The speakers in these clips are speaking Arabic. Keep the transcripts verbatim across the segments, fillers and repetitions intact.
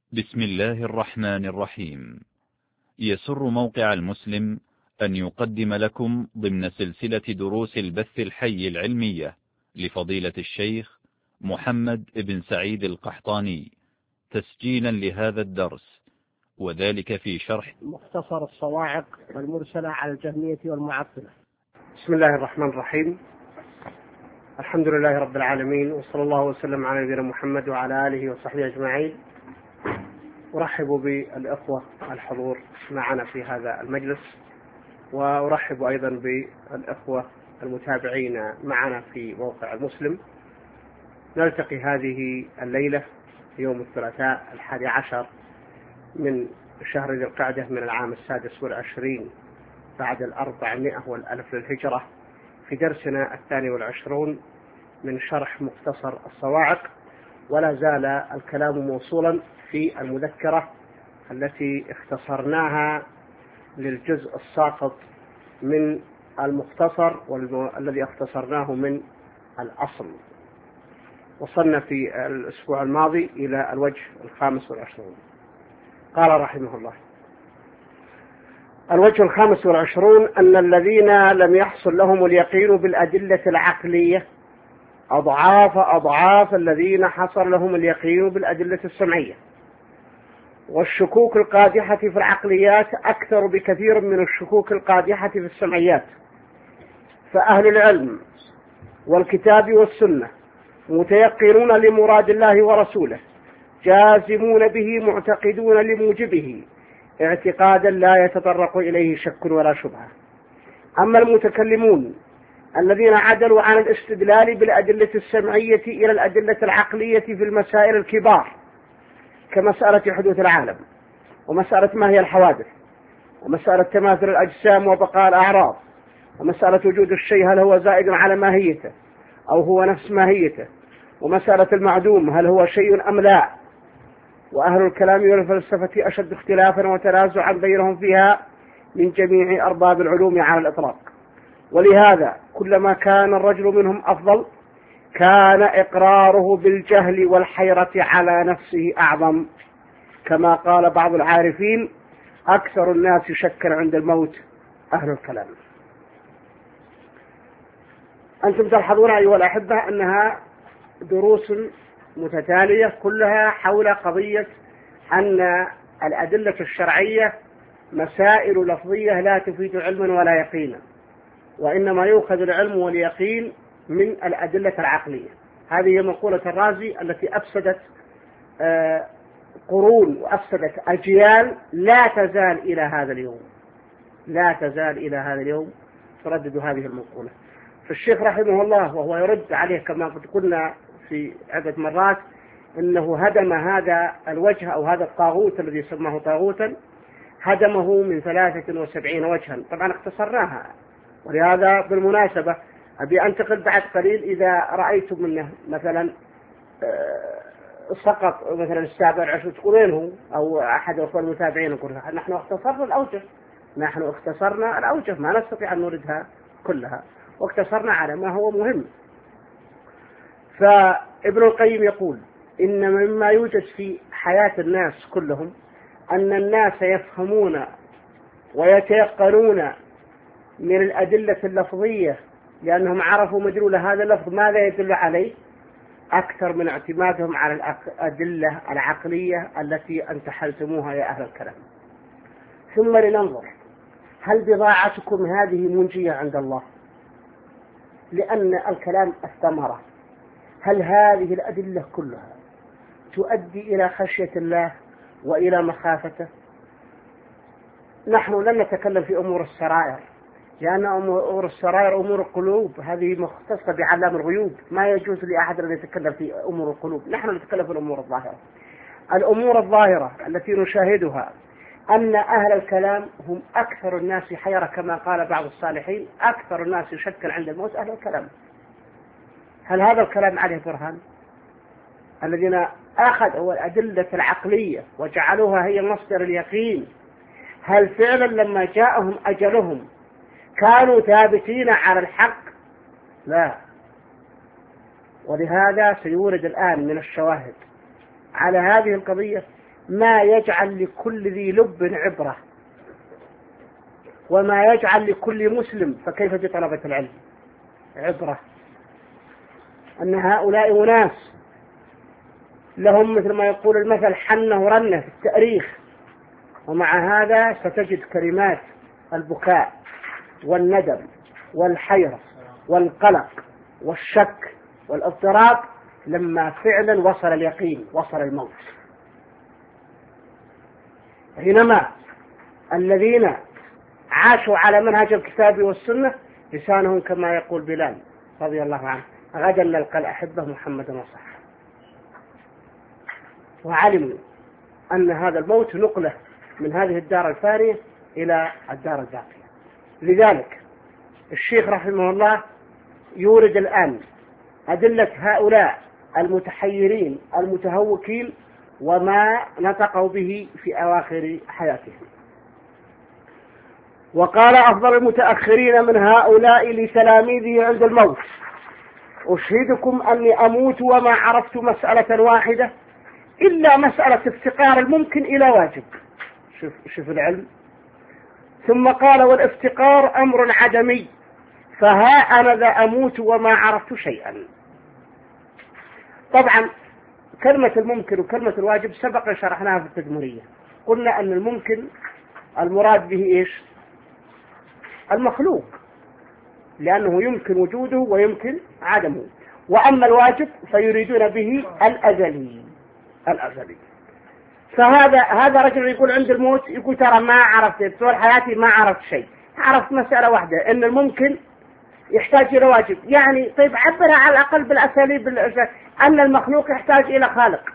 بسم الله الرحمن الرحيم. يسر موقع المسلم أن يقدم لكم ضمن سلسلة دروس البث الحي العلمية لفضيلة الشيخ محمد بن سعيد القحطاني تسجيلا لهذا الدرس، وذلك في شرح مختصر الصواعق والمرسلة على الجهمية والمعطلة. بسم الله الرحمن الرحيم. الحمد لله رب العالمين، وصلى الله وسلم على نبينا محمد وعلى آله وصحبه أجمعين. أرحب بالإخوة الحضور معنا في هذا المجلس، وأرحب أيضا بالإخوة المتابعين معنا في موقع المسلم. نلتقي هذه الليلة يوم الثلاثاء الحادي عشر من شهر ذي القعدة من العام السادس والعشرين بعد الأربعمائة والألف للهجرة، في درسنا الثاني والعشرون من شرح مختصر الصواعق. ولا زال الكلام موصولا في المذكرة التي اختصرناها للجزء الساقط من المختصر والذي اختصرناه من الأصل. وصلنا في الأسبوع الماضي إلى الوجه الخامس والعشرون. قال رحمه الله: الوجه الخامس والعشرون أن الذين لم يحصل لهم اليقين بالأدلة العقلية أضعاف أضعاف الذين حصل لهم اليقين بالأدلة السمعية، والشكوك القادحة في العقليات أكثر بكثير من الشكوك القادحة في السمعيات. فأهل العلم والكتاب والسنة متيقنون لمراد الله ورسوله، جازمون به، معتقدون لموجبه اعتقادا لا يتطرق إليه شك ولا شبهة. أما المتكلمون الذين عدلوا عن الاستدلال بالأدلة السمعية إلى الأدلة العقلية في المسائل الكبار كمسألة حدوث العالم، ومسألة ما هي الحوادث، ومسألة تماثل الأجسام وبقاء الأعراض، ومسألة وجود الشيء هل هو زائد على ماهيته أو هو نفس ماهيته، ومسألة المعدوم هل هو شيء أم لا. وأهل الكلام والفلسفة أشد اختلافا وتنازعا بينهم فيها من جميع أرباب العلوم على الإطلاق. ولهذا كلما كان الرجل منهم أفضل كان إقراره بالجهل والحيرة على نفسه أعظم، كما قال بعض العارفين: أكثر الناس شكا عند الموت أهل الكلام. أنتم تلحظون أيها الأحبة أنها دروس متتالية كلها حول قضية أن الأدلة الشرعية مسائل لفظية لا تفيد علما ولا يقينا، وإنما يؤخذ العلم واليقين من الأدلة العقلية. هذه مقولة الرازي التي أفسدت قرون وأفسدت أجيال لا تزال إلى هذا اليوم لا تزال إلى هذا اليوم تردد هذه المقولة. فالشيخ رحمه الله وهو يرد عليه كما قد قلنا في عدة مرات إنه هدم هذا الوجه أو هذا الطاغوت الذي سماه طاغوتا، هدمه من ثلاثة وسبعين وجها. طبعا اختصرناها، ولهذا بالمناسبة أبي أنتقل بعد قليل إذا رأيتم منه مثلا سقط مثلا السابع العشر تقولينه أو أحد الأخوة المتابعين يقول نحن اختصرنا الأوجه نحن اختصرنا الأوجه ما نستطيع أن نردها كلها، واختصرنا على ما هو مهم. فابن القيم يقول إن مما يوجد في حياة الناس كلهم أن الناس يفهمون ويتيقنون من الأدلة اللفظية لأنهم عرفوا مدلول هذا اللفظ ماذا يدل عليه أكثر من اعتمادهم على الأدلة العقلية التي انتحلتموها يا أهل الكلام. ثم لننظر هل بضاعتكم هذه منجية عند الله؟ لأن الكلام الثمرة. هل هذه الأدلة كلها تؤدي إلى خشية الله وإلى مخافته؟ نحن لن نتكلم في أمور السرائر، لأن أمور السرائر أمور القلوب، هذه مختصة بعلام الغيوب، ما يجوز لأحد أن يتكلم في أمور القلوب. نحن نتكلم في الأمور الظاهرة. الأمور الظاهرة التي نشاهدها أن أهل الكلام هم أكثر الناس حيرة، كما قال بعض الصالحين: أكثر الناس شكا عند الموت أهل الكلام. هل هذا الكلام عليه برهان؟ الذين أخذوا الأدلة العقلية وجعلوها هي مصدر اليقين، هل فعلا لما جاءهم أجلهم كانوا ثابتين على الحق؟ لا. ولهذا سيورد الآن من الشواهد على هذه القضية ما يجعل لكل ذي لب عبرة، وما يجعل لكل مسلم، فكيف بطلبة العلم عبرة، أن هؤلاء أناس لهم مثل ما يقول المثل حنة ورنة في التاريخ، ومع هذا ستجد كلمات البكاء والندم والحيرة والقلق والشك والاضطراب لما فعلا وصل اليقين، وصل الموت. حينما الذين عاشوا على منهج الكتاب والسنة لسانهم كما يقول بلال رضي الله عنه غدا نلقى الأحبة محمد وصحبه، وعلموا أن هذا الموت نقله من هذه الدار الفانية إلى الدار الباقية. لذلك الشيخ رحمه الله يورد الآن أدلة هؤلاء المتحيرين المتهوكين وما نطقوا به في أواخر حياتهم. وقال أفضل المتأخرين من هؤلاء لتلاميذه عند الموت: أشهدكم أني أموت وما عرفت مسألة واحدة إلا مسألة افتقار الممكن إلى واجب. شوف, شوف العلم. ثم قال: والافتقار أمر عدمي، فها أنا ذا أموت وما عرفت شيئا. طبعا كلمة الممكن وكلمة الواجب سبق شرحناها في التدمرية. قلنا أن الممكن المراد به إيش؟ المخلوق، لأنه يمكن وجوده ويمكن عدمه. وأما الواجب فيريدون به الأزلي الأزلي. فهذا هذا رجل يقول عند الموت، يقول ترى ما عرفت طول حياتي ما عرفت شيء، عرفت مسألة واحدة إن الممكن يحتاج إلى واجب. يعني طيب عبرها على الأقل بالأساليب أن المخلوق يحتاج إلى خالق.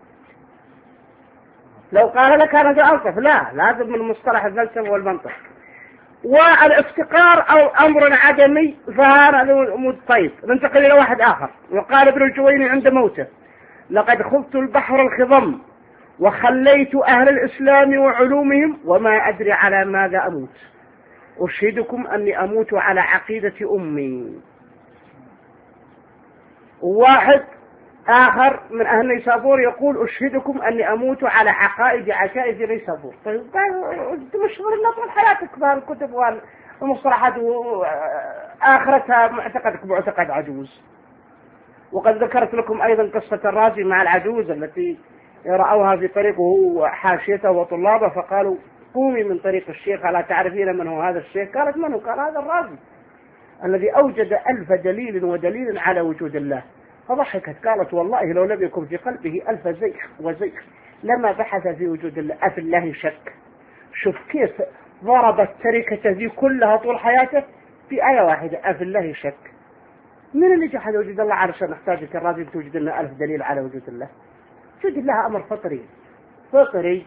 لو قال لك أنا ذا ألطف، لا، لازم من مصطلح الفلسفة والمنطق. والافتقار أو أمر عدمي فهذا طيب. ننتقل إلى واحد آخر. وقال ابن الجويني عند موته: لقد خضت البحر الخضم وخليت أهل الإسلام وعلومهم وما أدري على ماذا أموت. أشهدكم أني أموت على عقيدة أمي. واحد آخر من أهل نيسابور يقول: أشهدكم أني أموت على عقائد عشائر نيسابور. طيب مشغول لنا طول حياتك بهالكتب والمصطلحات وآخرتها معتقدك معتقد عجوز. وقد ذكرت لكم أيضا قصة الرازي مع العجوز التي رأوها في طريقه حاشيته وطلابه، فقالوا: قومي من طريق الشيخ ألا تعرفين من هو هذا الشيخ؟ قالت: من هو؟ قال: هذا الرازي الذي أوجد ألف دليل ودليل على وجود الله. فضحكت قالت: والله لو لم يكن في قلبه ألف زيخ وزيخ لما بحث في وجود الله. أفي الله شك. شوف كيف ضربت تركته ذي كلها طول حياته في آية واحدة: أفي الله شك. من اللي جحد وجود الله علشان نحتاجك الرازي توجد لنا ألف دليل على وجود الله؟ وجود الله أمر فطري فطري.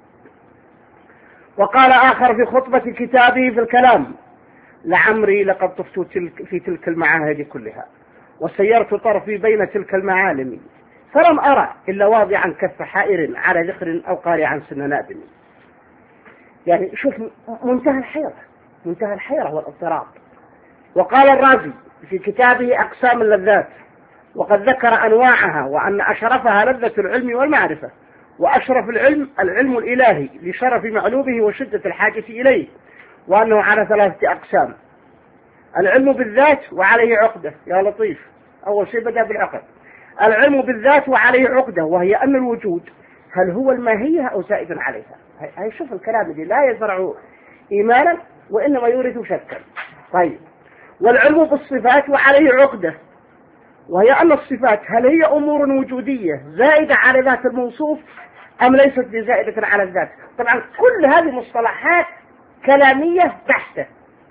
وقال آخر في خطبة كتابه في الكلام: لعمري لقد طفت تلك في تلك المعاهد كلها وسيرت طرفي بين تلك المعالم فلم أرى إلا واضعا كف حائر على ذخر أو قارعا سن نادم. يعني شوف منتهى الحيرة، منتهى الحيرة والاضطراب. وقال الرازي في كتابه أقسام اللذات: وقد ذكر أنواعها وأن أشرفها لذة العلم والمعرفة، وأشرف العلم العلم الإلهي لشرف معلومه وشدة الحاجة إليه، وأنه على ثلاثة أقسام: العلم بالذات وعليه عقدة. يا لطيف، أول شيء بدأ بالعقد. العلم بالذات وعليه عقدة، وهي أن الوجود هل هو الماهية أو زائد عليها. هاي شوف الكلام الذي لا يزرع إيمانا وإنما يورث شكا. طيب، والعلم بالصفات وعليه عقدة، وهي أن الصفات هل هي أمور وجودية زائدة على ذات الموصوف أم ليست بزائدة على الذات. طبعا كل هذه مصطلحات كلامية بحتة.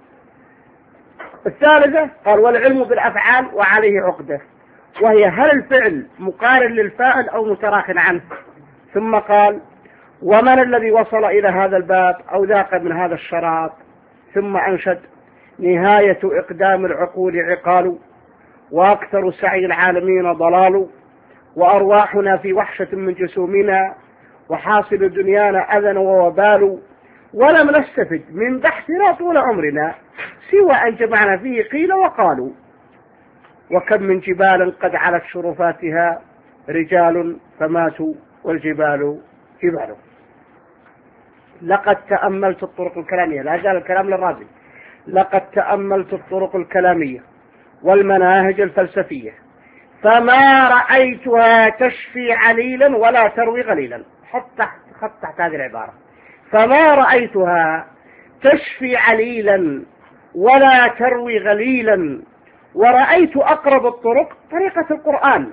الثالثة قال: والعلم بالأفعال وعليه عقدة، وهي هل الفعل مقارن للفاعل أو متراخٍ عنه. ثم قال: ومن الذي وصل إلى هذا الباب أو ذاق من هذا الشراب. ثم أنشد: نهاية إقدام العقول عقال، وأكثر سعي العالمين ضلال، وأرواحنا في وحشة من جسومنا، وحاصل دنيانا أذى ووبال، ولم نستفد من بحثنا طول عمرنا سوى أن جمعنا فيه قيل وقالوا. وكم من جبال قد علت شرفاتها رجال فماتوا والجبال يبعلوا. لقد تأملت الطرق الكلامية، لا زال الكلام للرازي، لقد تأملت الطرق الكلامية والمناهج الفلسفية فما رأيتها تشفي عليلا ولا تروي غليلا. حط تحت خط تحت هذه العبارة، فما رأيتها تشفي عليلا ولا تروي غليلا، ورأيت أقرب الطرق طريقة القرآن.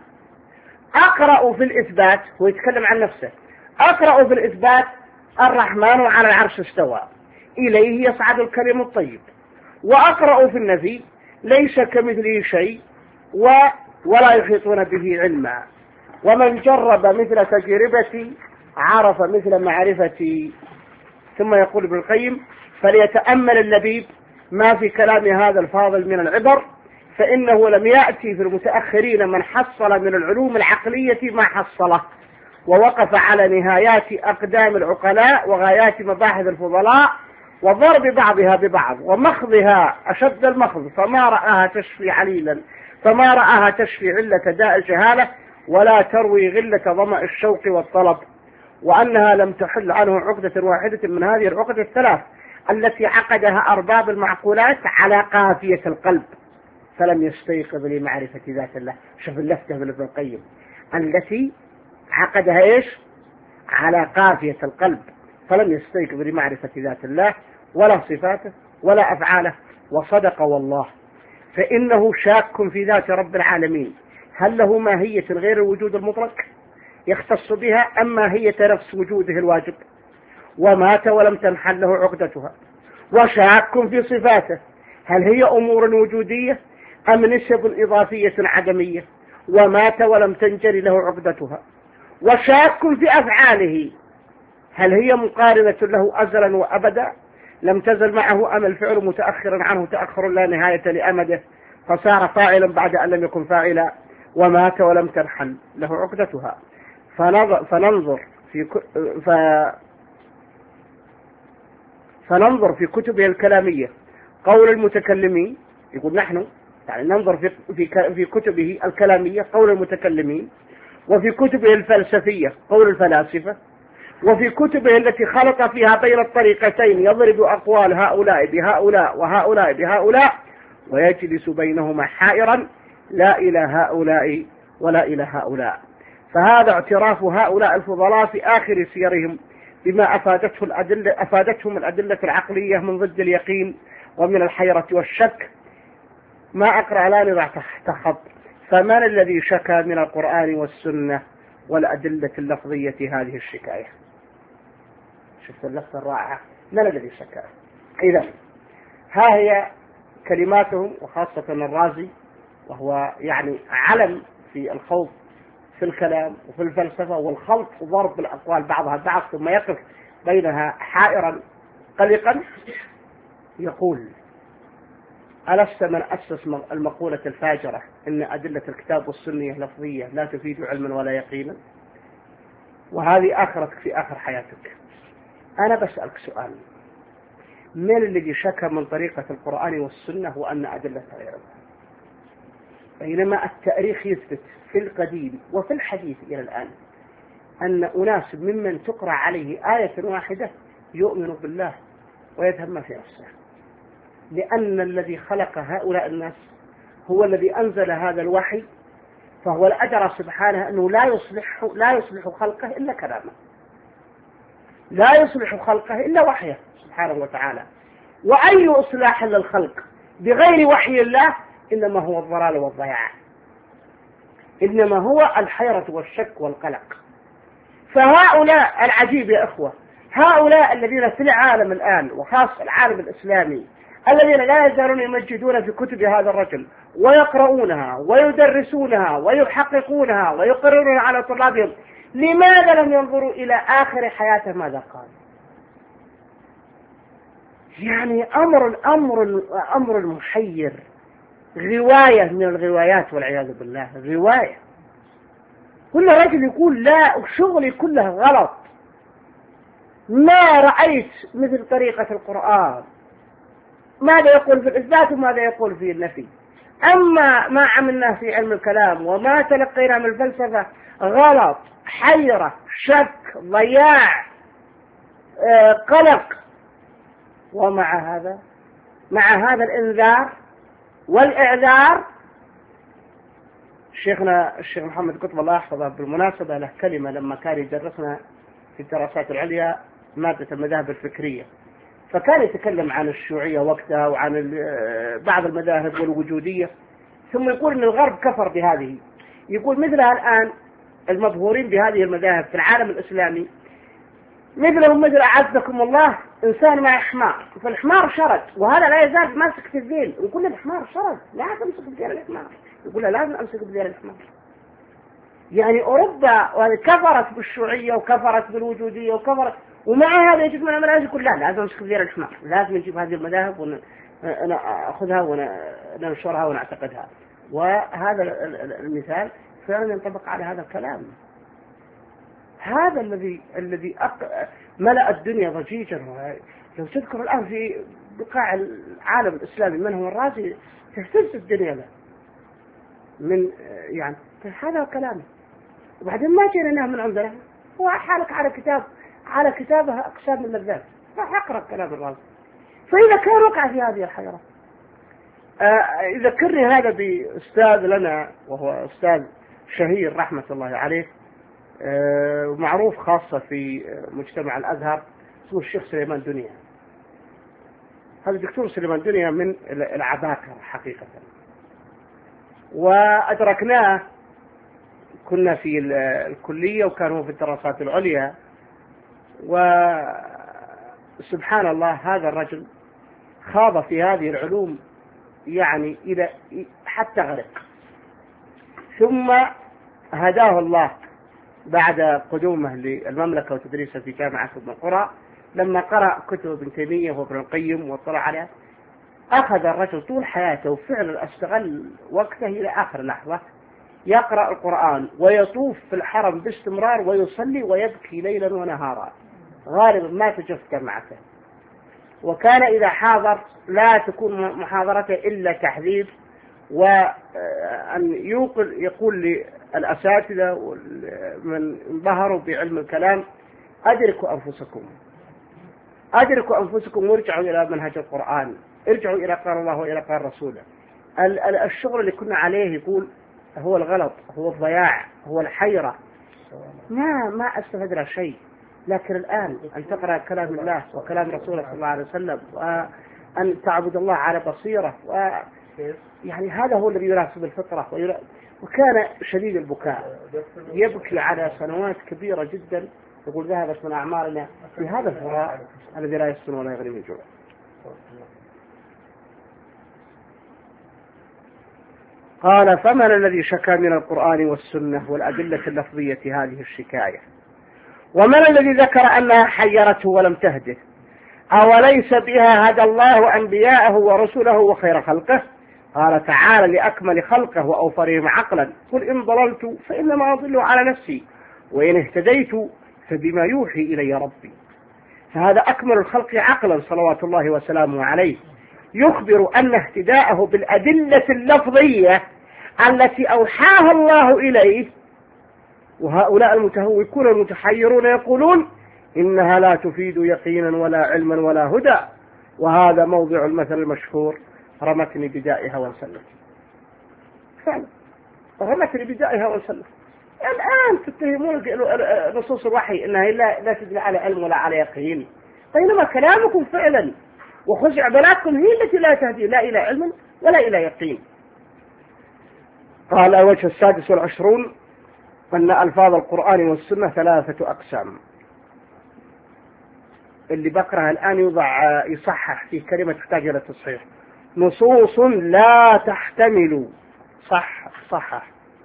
أقرأ في الإثبات، هو يتكلم عن نفسه، أقرأ في الإثبات الرحمن على العرش استوى إليه يصعد الكلم الطيب، وأقرأ في النفي ليس كمثله شيء و ولا يحيطون به علما، ومن جرب مثل تجربتي عرف مثل معرفتي. ثم يقول ابن القيم فليتأمل اللبيب ما في كلام هذا الفاضل من العبر، فإنه لم يأتي في المتأخرين من حصل من العلوم العقلية ما حصله، ووقف على نهايات أقدام العقلاء وغايات مباحث الفضلاء، وضرب بعضها ببعض ومخضها أشد المخض، فما رآها تشفي عليلا، فما رآها تشفي علة داء الجهالة ولا تروي غلة ظمأ الشوق والطلب، وأنها لم تحل عنه عقدة واحدة من هذه العقد الثلاث التي عقدها أرباب المعقولات على قافية القلب فلم يستيقظ لمعرفة ذات الله. شوف اللفتة من ابن القيم، التي عقدها إيش؟ على قافية القلب فلم يستيقظ لمعرفة ذات الله ولا صفاته ولا أفعاله. وصدق والله، فإنه شاك في ذات رب العالمين، هل له ماهية غير الوجود المطلق يختص بها أم ماهية نفس وجوده الواجب؟ ومات ولم تنحل له عقدتها. وشاك في صفاته، هل هي أمور وجودية أم نسب إضافية عدمية؟ ومات ولم تنجري له عقدتها. وشاك في أفعاله، هل هي مقارنة له أزلا وأبدا لم تزل معه أم الفعل متأخرا عنه تأخر لا نهاية لأمده فصار فاعلا بعد أن لم يكن فاعلا. ومات ولم تنحل له عقدتها. فننظر في ف... فننظر في كتبه الكلامية قول المتكلمين، يقول نحن يعني ننظر في في في كتبه الكلامية قول المتكلمين، وفي كتبه الفلسفية قول الفلاسفة، وفي كتبه التي خلط فيها بين الطريقتين يضرب أقوال هؤلاء بهؤلاء وهؤلاء بهؤلاء ويجلس بينهما حائرا لا إلى هؤلاء ولا إلى هؤلاء. فهذا اعتراف هؤلاء الفضلاء في آخر سيرهم بما أفادته الأدلة أفادتهم الأدلة العقلية من ضد اليقين ومن الحيرة والشك. ما أقرأ لا نضع تحت خط. فمن الذي شكى من القرآن والسنة والأدلة اللفظية هذه الشكاية؟ شفت اللفظة الرائعة، من الذي شكى؟ إذا ها هي كلماتهم، وخاصة الرازي وهو يعني علم في الخوض في الكلام وفي الفلسفة والخلط وضرب الأقوال بعضها البعض ثم يقف بينها حائرا قلقا. يقول ألست من أسس المقولة الفاجرة إن أدلة الكتاب والسنة لفظية لا تفيد علما ولا يقينا، وهذه آخرتك في آخر حياتك. أنا بسألك سؤال، من الذي شك من طريقة القرآن والسنة وأن أدلتها غير الله؟ بينما التاريخ يثبت في القديم وفي الحديث إلى الآن أن أناس ممن تقرأ عليه آية واحدة يؤمن بالله ويذهب ما في نفسه، لأن الذي خلق هؤلاء الناس هو الذي أنزل هذا الوحي، فهو الأدرى سبحانه أنه لا يصلح لا يصلح خلقه إلا كلامه، لا يصلح خلقه إلا وحيه سبحانه وتعالى. وأي إصلاح للخلق بغير وحي الله إنما هو الضلال والضياع، إنما هو الحيرة والشك والقلق. فهؤلاء العجيب يا أخوة، هؤلاء الذين في العالم الآن وخاصة العالم الإسلامي الذين لا يزالون يمجدون في كتب هذا الرجل ويقرؤونها ويدرسونها ويحققونها ويقررون على طلابهم، لماذا لم ينظروا إلى آخر حياته ماذا قال؟ يعني أمر أمر أمر محير، رواية من الروايات والعياذ بالله، رواية. كل رجل يقول لا شغلي كله غلط، ما رأيت مثل طريقة القرآن، ماذا يقول في الإثبات وماذا يقول في النفي. أما ما عملناه في علم الكلام وما تلقينا من الفلسفة غلط، حيرة، شك، ضياع، قلق. ومع هذا مع هذا الإنذار والإعذار، شيخنا الشيخ محمد قطب الله يحفظه بالمناسبة له كلمة لما كان يدرسنا في الدراسات العليا مادة المذاهب الفكرية، فكان يتكلم عن الشيوعية وقتها وعن بعض المذاهب والوجودية، ثم يقول أن الغرب كفر بهذه. يقول مثلها الآن المظهورين بهذه المذاهب في العالم الإسلامي مثلهم مثل أعزكم الله إنسان مع حمار، فالحمار شرد وهذا لا يزال ماسك في الذيل، ويقول الحمار شرد لا تمسك بذيل الحمار، يقول له لازم أمسك بذيل الحمار. يعني أوروبا كفرت بالشيوعية وكفرت بالوجودية وكفرت، ومع هذا يجب من المناهج يقول لا لازم أمسك بذيل الحمار، لازم نجيب هذه المذاهب ونأخذها وننشرها ونعتقدها. وهذا المثال فعلا ينطبق على هذا الكلام. هذا الذي الذي ملأ الدنيا ضجيجا. لو تذكر الآن في بقاع العالم الإسلامي من هو الرازي تهتز الدنيا له من يعني هذا كلامه. وبعدين ما جينا من عندنا، هو حالك على كتاب على كتابها أقسام اللذات، راح أقرأ كلام الرازي. فإذا كان وقع في هذه الحيرة، يذكرني هذا بأستاذ لنا وهو أستاذ شهير رحمة الله عليه، معروف خاصة في مجتمع الأزهر، اسمه الشيخ سليمان دنيا. هذا الدكتور سليمان دنيا من العباقرة حقيقة، وأدركناه كنا في الكلية وكانوا في الدراسات العليا، وسبحان الله هذا الرجل خاض في هذه العلوم يعني إلى حتى غرق، ثم هداه الله بعد قدومه للمملكة وتدريسه في جامعة ابن القرى، لما قرأ كتب ابن تيمية وابن القيم واطلع عليها، أخذ الرجل طول حياته وفعلا استغل وقته إلى آخر لحظة يقرأ القرآن ويطوف في الحرم باستمرار ويصلي ويبكي ليلا ونهارا، غالبا ما تجف جمعته. وكان إذا حاضر لا تكون محاضرته إلا تحذير، وأن يوقل يقول للأساتذة من ظهروا بعلم الكلام أدركوا أنفسكم أدركوا أنفسكم وارجعوا إلى منهج القرآن، ارجعوا إلى قال الله وإلى قال رسوله. الشغل اللي كنا عليه يقول هو الغلط، هو الضياع، هو الحيرة، ما ما استفدنا شيء. لكن الآن أن تقرأ كلام الله وكلام رسوله صلى الله عليه وسلم، وأن تعبد الله على بصيرة، و يعني هذا هو الذي يناسب الفطرة. وكان شديد البكاء، يبكي على سنوات كبيرة جدا، يقول ذهبت من أعمارنا في هذا الفراغ الذي لا يسكن ولا يغني من جوع. قال فمن الذي شكا من القرآن والسنة والأدلة اللفظية هذه الشكاية؟ ومن الذي ذكر أنها حيرته ولم تهده؟ أوليس بها هدى الله أنبياءه ورسله وخير خلقه؟ قال تعالى لأكمل خلقه وأوفرهم عقلا قل إن ضللت فإنما أضل على نفسي وإن اهتديت فبما يوحي إلي ربي. فهذا أكمل الخلق عقلا صلوات الله وسلامه عليه، يخبر أن اهتداءه بالأدلة اللفظية التي أوحاها الله إليه. وهؤلاء المتهوكون المتحيرون يقولون إنها لا تفيد يقينا ولا علما ولا هدى، وهذا موضع المثل المشهور رمتني بدائها وانسلت. فعلا رمتني بدائها وانسلت. الآن تتهمون نصوص الوحي إنها لا, لا تدل على علم ولا على يقين، بينما كلامكم فعلا وخزعبلاتكم هي التي لا تهدي لا إلى علم ولا إلى يقين. قال الوجه السادس والعشرون أن ألفاظ القرآن والسنة ثلاثة أقسام. اللي بقرأها الآن يوضع يصحح في كلمة تحتاج إلى تصحيح. نصوص لا تحتمل، صح صحح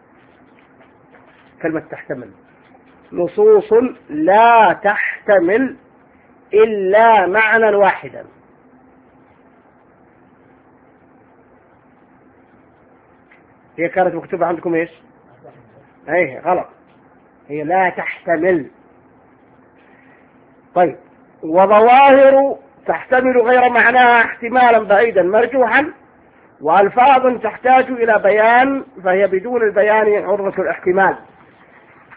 كلمة تحتمل، نصوص لا تحتمل إلا معنى واحدا. هي كانت مكتوبة عندكم إيش؟ أيه غلط، هي لا تحتمل. طيب وظواهر تحتمل غير معناها احتمالا بعيدا مرجوحا، وألفاظ تحتاج إلى بيان فهي بدون البيان عرضة الاحتمال.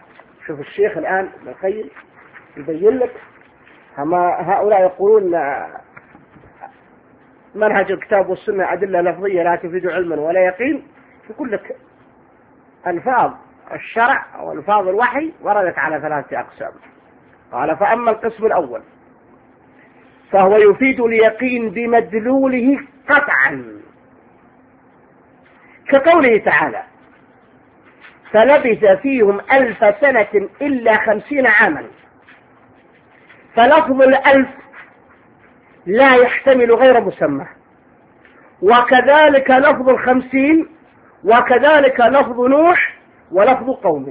شوف الشيخ الآن ابن القيم يبين لك هؤلاء يقولون منهج الكتاب والسنة أدلة لفظية لا تفيد علما ولا يقين، يقول لك ألفاظ الشرع أو ألفاظ الوحي وردت على ثلاثة أقسام. قال فأما القسم الأول فهو يفيد اليقين بمدلوله قطعا، كقوله تعالى فلبث فيهم ألف سنة إلا خمسين عاما، فلفظ الألف لا يحتمل غير مسمى، وكذلك لفظ الخمسين، وكذلك لفظ نوح ولفظ قومه.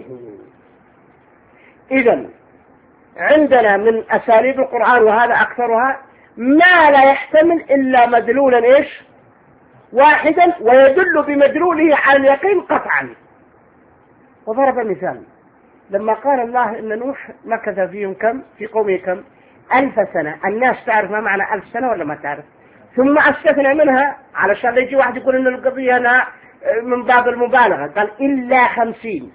إذن عندنا من أساليب القرآن وهذا أكثرها ما لا يحتمل إلا مدلولا إيش واحدا ويدل بمدلوله على اليقين قطعا. وضرب مثال لما قال الله إن نوح مكث فيهم كم في قومه كم ألف سنة. الناس تعرف ما معنى ألف سنة ولا ما تعرف؟ ثم استثنى منها علشان يجي واحد يقول إن القضية هنا من باب المبالغة، قال إلا خمسين.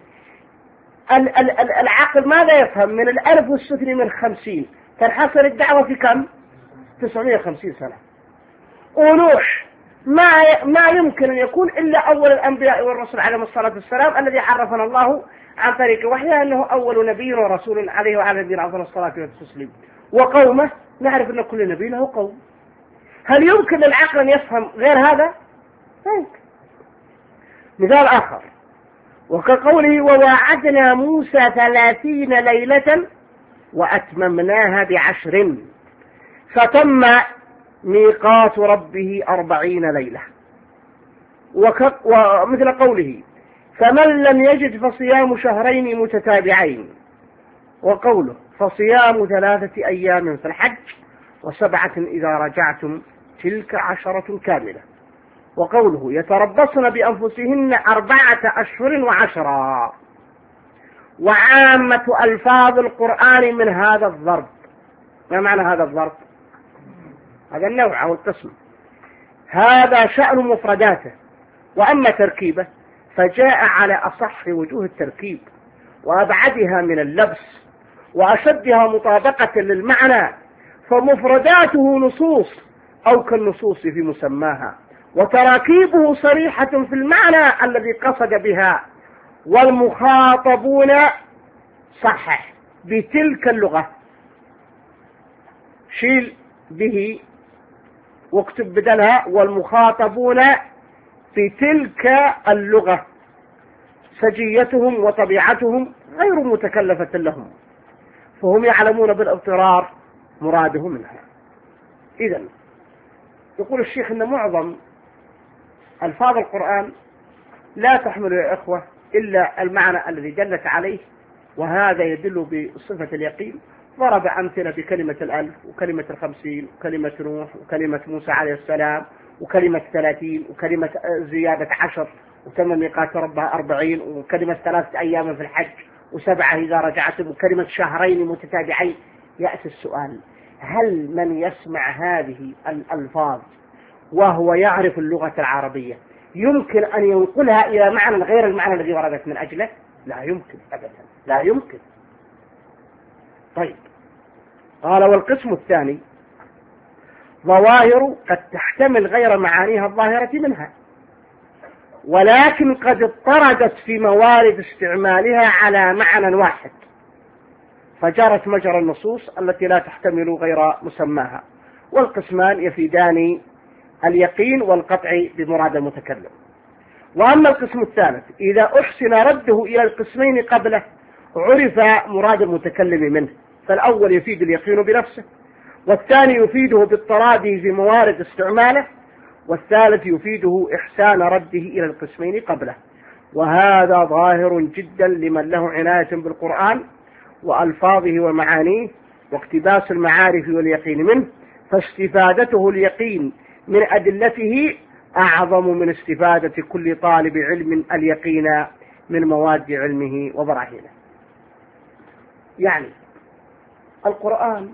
العقل ماذا يفهم من الألف والستين من خمسين؟ تنحصر الدعوة في كم؟ تسعمائة وخمسين سنة. ونوح ما ما يمكن أن يكون إلا أول الأنبياء والرسل عليهم الصلاة والسلام الذي عرفنا الله عن طريق وحيه أنه أول نبي ورسول عليه وعلى نبينا أفضل الصلاة والتسليم. وقومه نعرف أن كل نبي له قوم. هل يمكن للعقل أن يفهم غير هذا؟ يمكن. مثال آخر وكقوله وواعدنا موسى ثلاثين ليلة وأتممناها بعشر فتم ميقات ربه أربعين ليلة. ومثل قوله فمن لم يجد فصيام شهرين متتابعين، وقوله فصيام ثلاثة أيام في الحج وسبعة إذا رجعتم تلك عشرة كاملة. وقوله يتربصن بأنفسهن أربعة أشهر وعشرا. وعامة ألفاظ القرآن من هذا الضرب. ما معنى هذا الضرب؟ هذا النوع أو القسم. هذا شأن مفرداته، وأما تركيبه فجاء على أصح وجوه التركيب وأبعدها من اللبس وأشدها مطابقة للمعنى، فمفرداته نصوص أو كالنصوص في مسماها، وتراكيبه صريحة في المعنى الذي قصد بها. والمخاطبون صحح بتلك اللغة، شيل به واكتب بدلها والمخاطبون بتلك اللغة سجيتهم وطبيعتهم غير متكلفة لهم، فهم يعلمون بالاضطرار مراده منها. إذن يقول الشيخ أن معظم ألفاظ القرآن لا تحمل يا إخوة إلا المعنى الذي دلت عليه، وهذا يدل بصفة اليقين. ضرب أمثلة بكلمة الألف وكلمة الخمسين وكلمة نوح وكلمة موسى عليه السلام وكلمة ثلاثين وكلمة زيادة عشر وتم ميقات ربها أربعين وكلمة ثلاثة أيام في الحج وسبعة إذا رجعتم وكلمة شهرين متتابعين. يأتي السؤال هل من يسمع هذه الألفاظ وهو يعرف اللغة العربية يمكن أن ينقلها إلى معنى غير المعنى الذي وردت من أجله؟ لا يمكن أبدا، لا يمكن. طيب قال والقسم الثاني ظواهر قد تحتمل غير معانيها الظاهرة منها، ولكن قد اضطردت في موارد استعمالها على معنى واحد فجرت مجرى النصوص التي لا تحتمل غير مسماها. والقسمان يفيدان اليقين والقطع بمراد المتكلم. وأما القسم الثالث إذا أحسن رده إلى القسمين قبله عرف مراد المتكلم منه، فالأول يفيد اليقين بنفسه، والثاني يفيده باضطراده في موارد استعماله، والثالث يفيده إحسان رده إلى القسمين قبله. وهذا ظاهر جدا لمن له عناية بالقرآن وألفاظه ومعانيه واقتباس المعارف واليقين منه، فاستفادته اليقين من أدلته أعظم من استفادة كل طالب علم اليقين من مواد علمه وبراهينه. يعني القرآن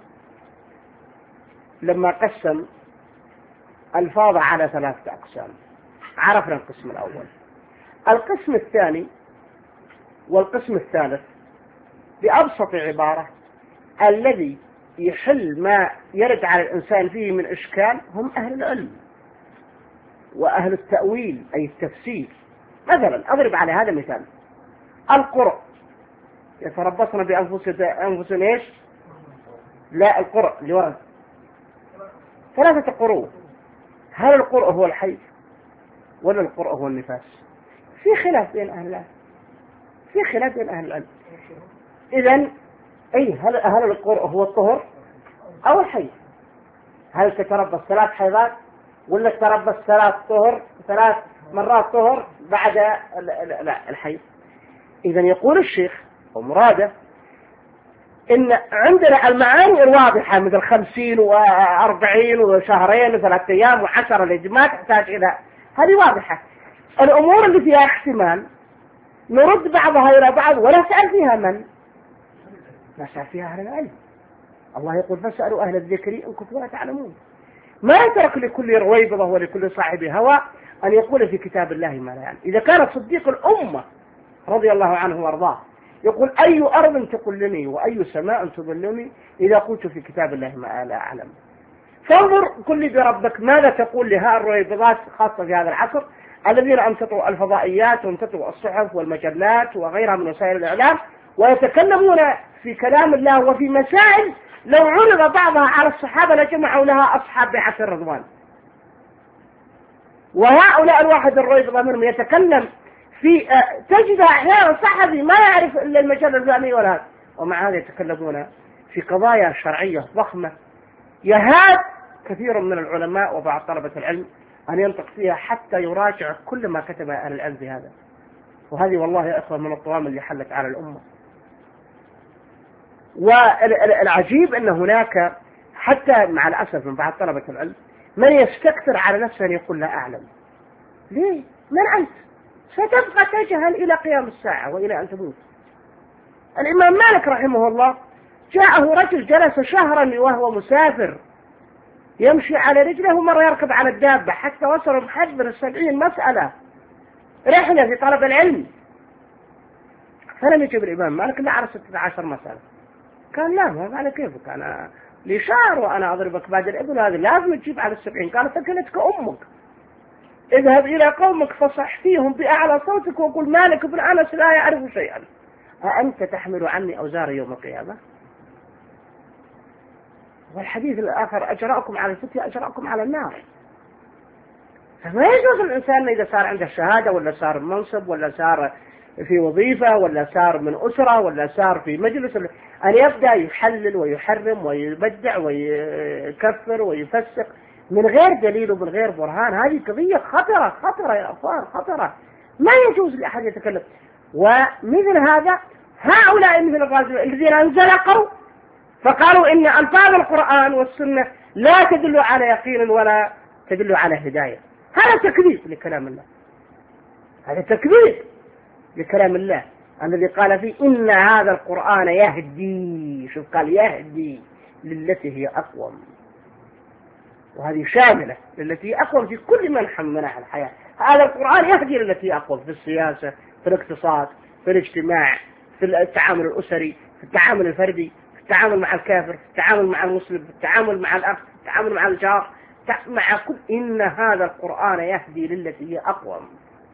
لما قسم الفاظ على ثلاثة أقسام عرفنا القسم الأول. القسم الثاني والقسم الثالث بأبسط عبارة الذي يحل ما يرد على الإنسان فيه من إشكال هم أهل العلم وأهل التأويل أي التفسير. مثلا أضرب على هذا مثال: القرء يتربصن بأنفسهم إيش؟ لا، القرء اللي ورد ثلاثة قروء، هل القرء هو الحيض ولا القرء هو النفاس؟ في خلاف بين أهل العلم، في خلاف بين أهل العلم. إذن أي هل هل القرء هو الطهر أو الحيض؟ هل تتربص ثلاث حيضات ولا تتربص ثلاث طهر ثلاث مرات طهر بعد لا الحيض؟ إذن يقول الشيخ ومراده إن عندنا المعاني الواضحة مثل خمسين وأربعين وشهرين وثلاثة أيام وعشرة اللي ما تحتاج إلى هذه واضحة. الأمور اللي فيها احتمال نرد بعضها إلى بعض ونسأل فيها من؟ نسأل فيها أهل العلم. الله يقول: فاسألوا أهل الذكر إن كنتم لا تعلمون. ما يترك لكل رويبضة ولكل صاحب هوى أن يقول في كتاب الله ما لا يعلم. إذا كان صديق الأمة رضي الله عنه وارضاه يقول: أي أرض تقلني وأي سماء تظلني إذا قلت في كتاب الله ما لا أعلم. فانظر كل بربك ماذا تقول لها الرويبضات خاصة في هذا العصر الذين أمتطوا الفضائيات وامتطوا الصحف والمجلات وغيرها من وسائل الإعلام ويتكلمون في كلام الله وفي مسائل لو عرض بعضها على الصحابة لجمعوا لها أصحاب بيعة الرضوان. وهؤلاء الواحد الرويبضة منهم يتكلم في تجد أحيانا صحفي ما يعرف إلا المجلة الفلانية ولا هذا، ومع هذا يتكلمون في قضايا شرعية ضخمة يهاب كثير من العلماء وبعض طلبة العلم أن ينطق فيها حتى يراجع كل ما كتب أهل العلم في هذا. وهذه والله يا أخوة من الطوام اللي حلت على الأمة. والعجيب أن هناك حتى مع الأسف من بعض طلبة العلم من يستكثر على نفسه أن يقول لا أعلم. ليه؟ من أنت؟ ستبقى تجهل إلى قيام الساعة وإلى أن تموت. الإمام مالك رحمه الله جاءه رجل جلس شهرا وهو مسافر يمشي على رجله ومرة يركب على الدابة حتى وصل بحجر السبعين مسألة رحلة في طلب العلم. فلم يجب الإمام مالك إلا على ستة عشر مسألة. قال: لا، ما على كيفك، أنا لي شهر وأنا أضربك بعد الإبن، هذه لازم تجيب على السبعين. قال: ثقلتك أمك، اذهب إلى قومك فصح فيهم بأعلى صوتك وقل مالك بن أنس لا يعرف شيئا، أأنت تحمل عني أوزار يوم القيامة؟ والحديث الآخر: أجرأكم على الفتية أجرأكم على النار. فما يجوز الإنسان إذا صار عنده شهادة ولا صار منصب ولا صار في وظيفة ولا صار من أسرة ولا صار في مجلس أن يبدأ يحلل ويحرم ويبدع ويكفر ويفسق من غير دليل ومن غير برهان. هذه قضية خطرة خطرة يا أخوان، خطرة، ما يجوز لأحد يتكلم. ومثل هذا هؤلاء مثل الرجل الذين انزلقوا فقالوا إن ألفاظ القرآن والسنة لا تدل على يقين ولا تدل على هداية. هذا تكذيب لكلام الله، هذا تكذيب لكلام الله الذي قال فيه إن هذا القرآن يهدي، شوف قال يهدي للتي هي أقوم، وهذه شاملة للتي هي أقوم في كل منحى من مناحي الحياة. هذا القرآن يهدي للتي هي أقوم في السياسة، في الاقتصاد، في الاجتماع، في التعامل الأسري، في التعامل الفردي، في التعامل مع الكافر، في التعامل مع المسلم، في التعامل مع الأخ، في التعامل مع الجار، مع كل. إن هذا القرآن يهدي للتي هي أقوم.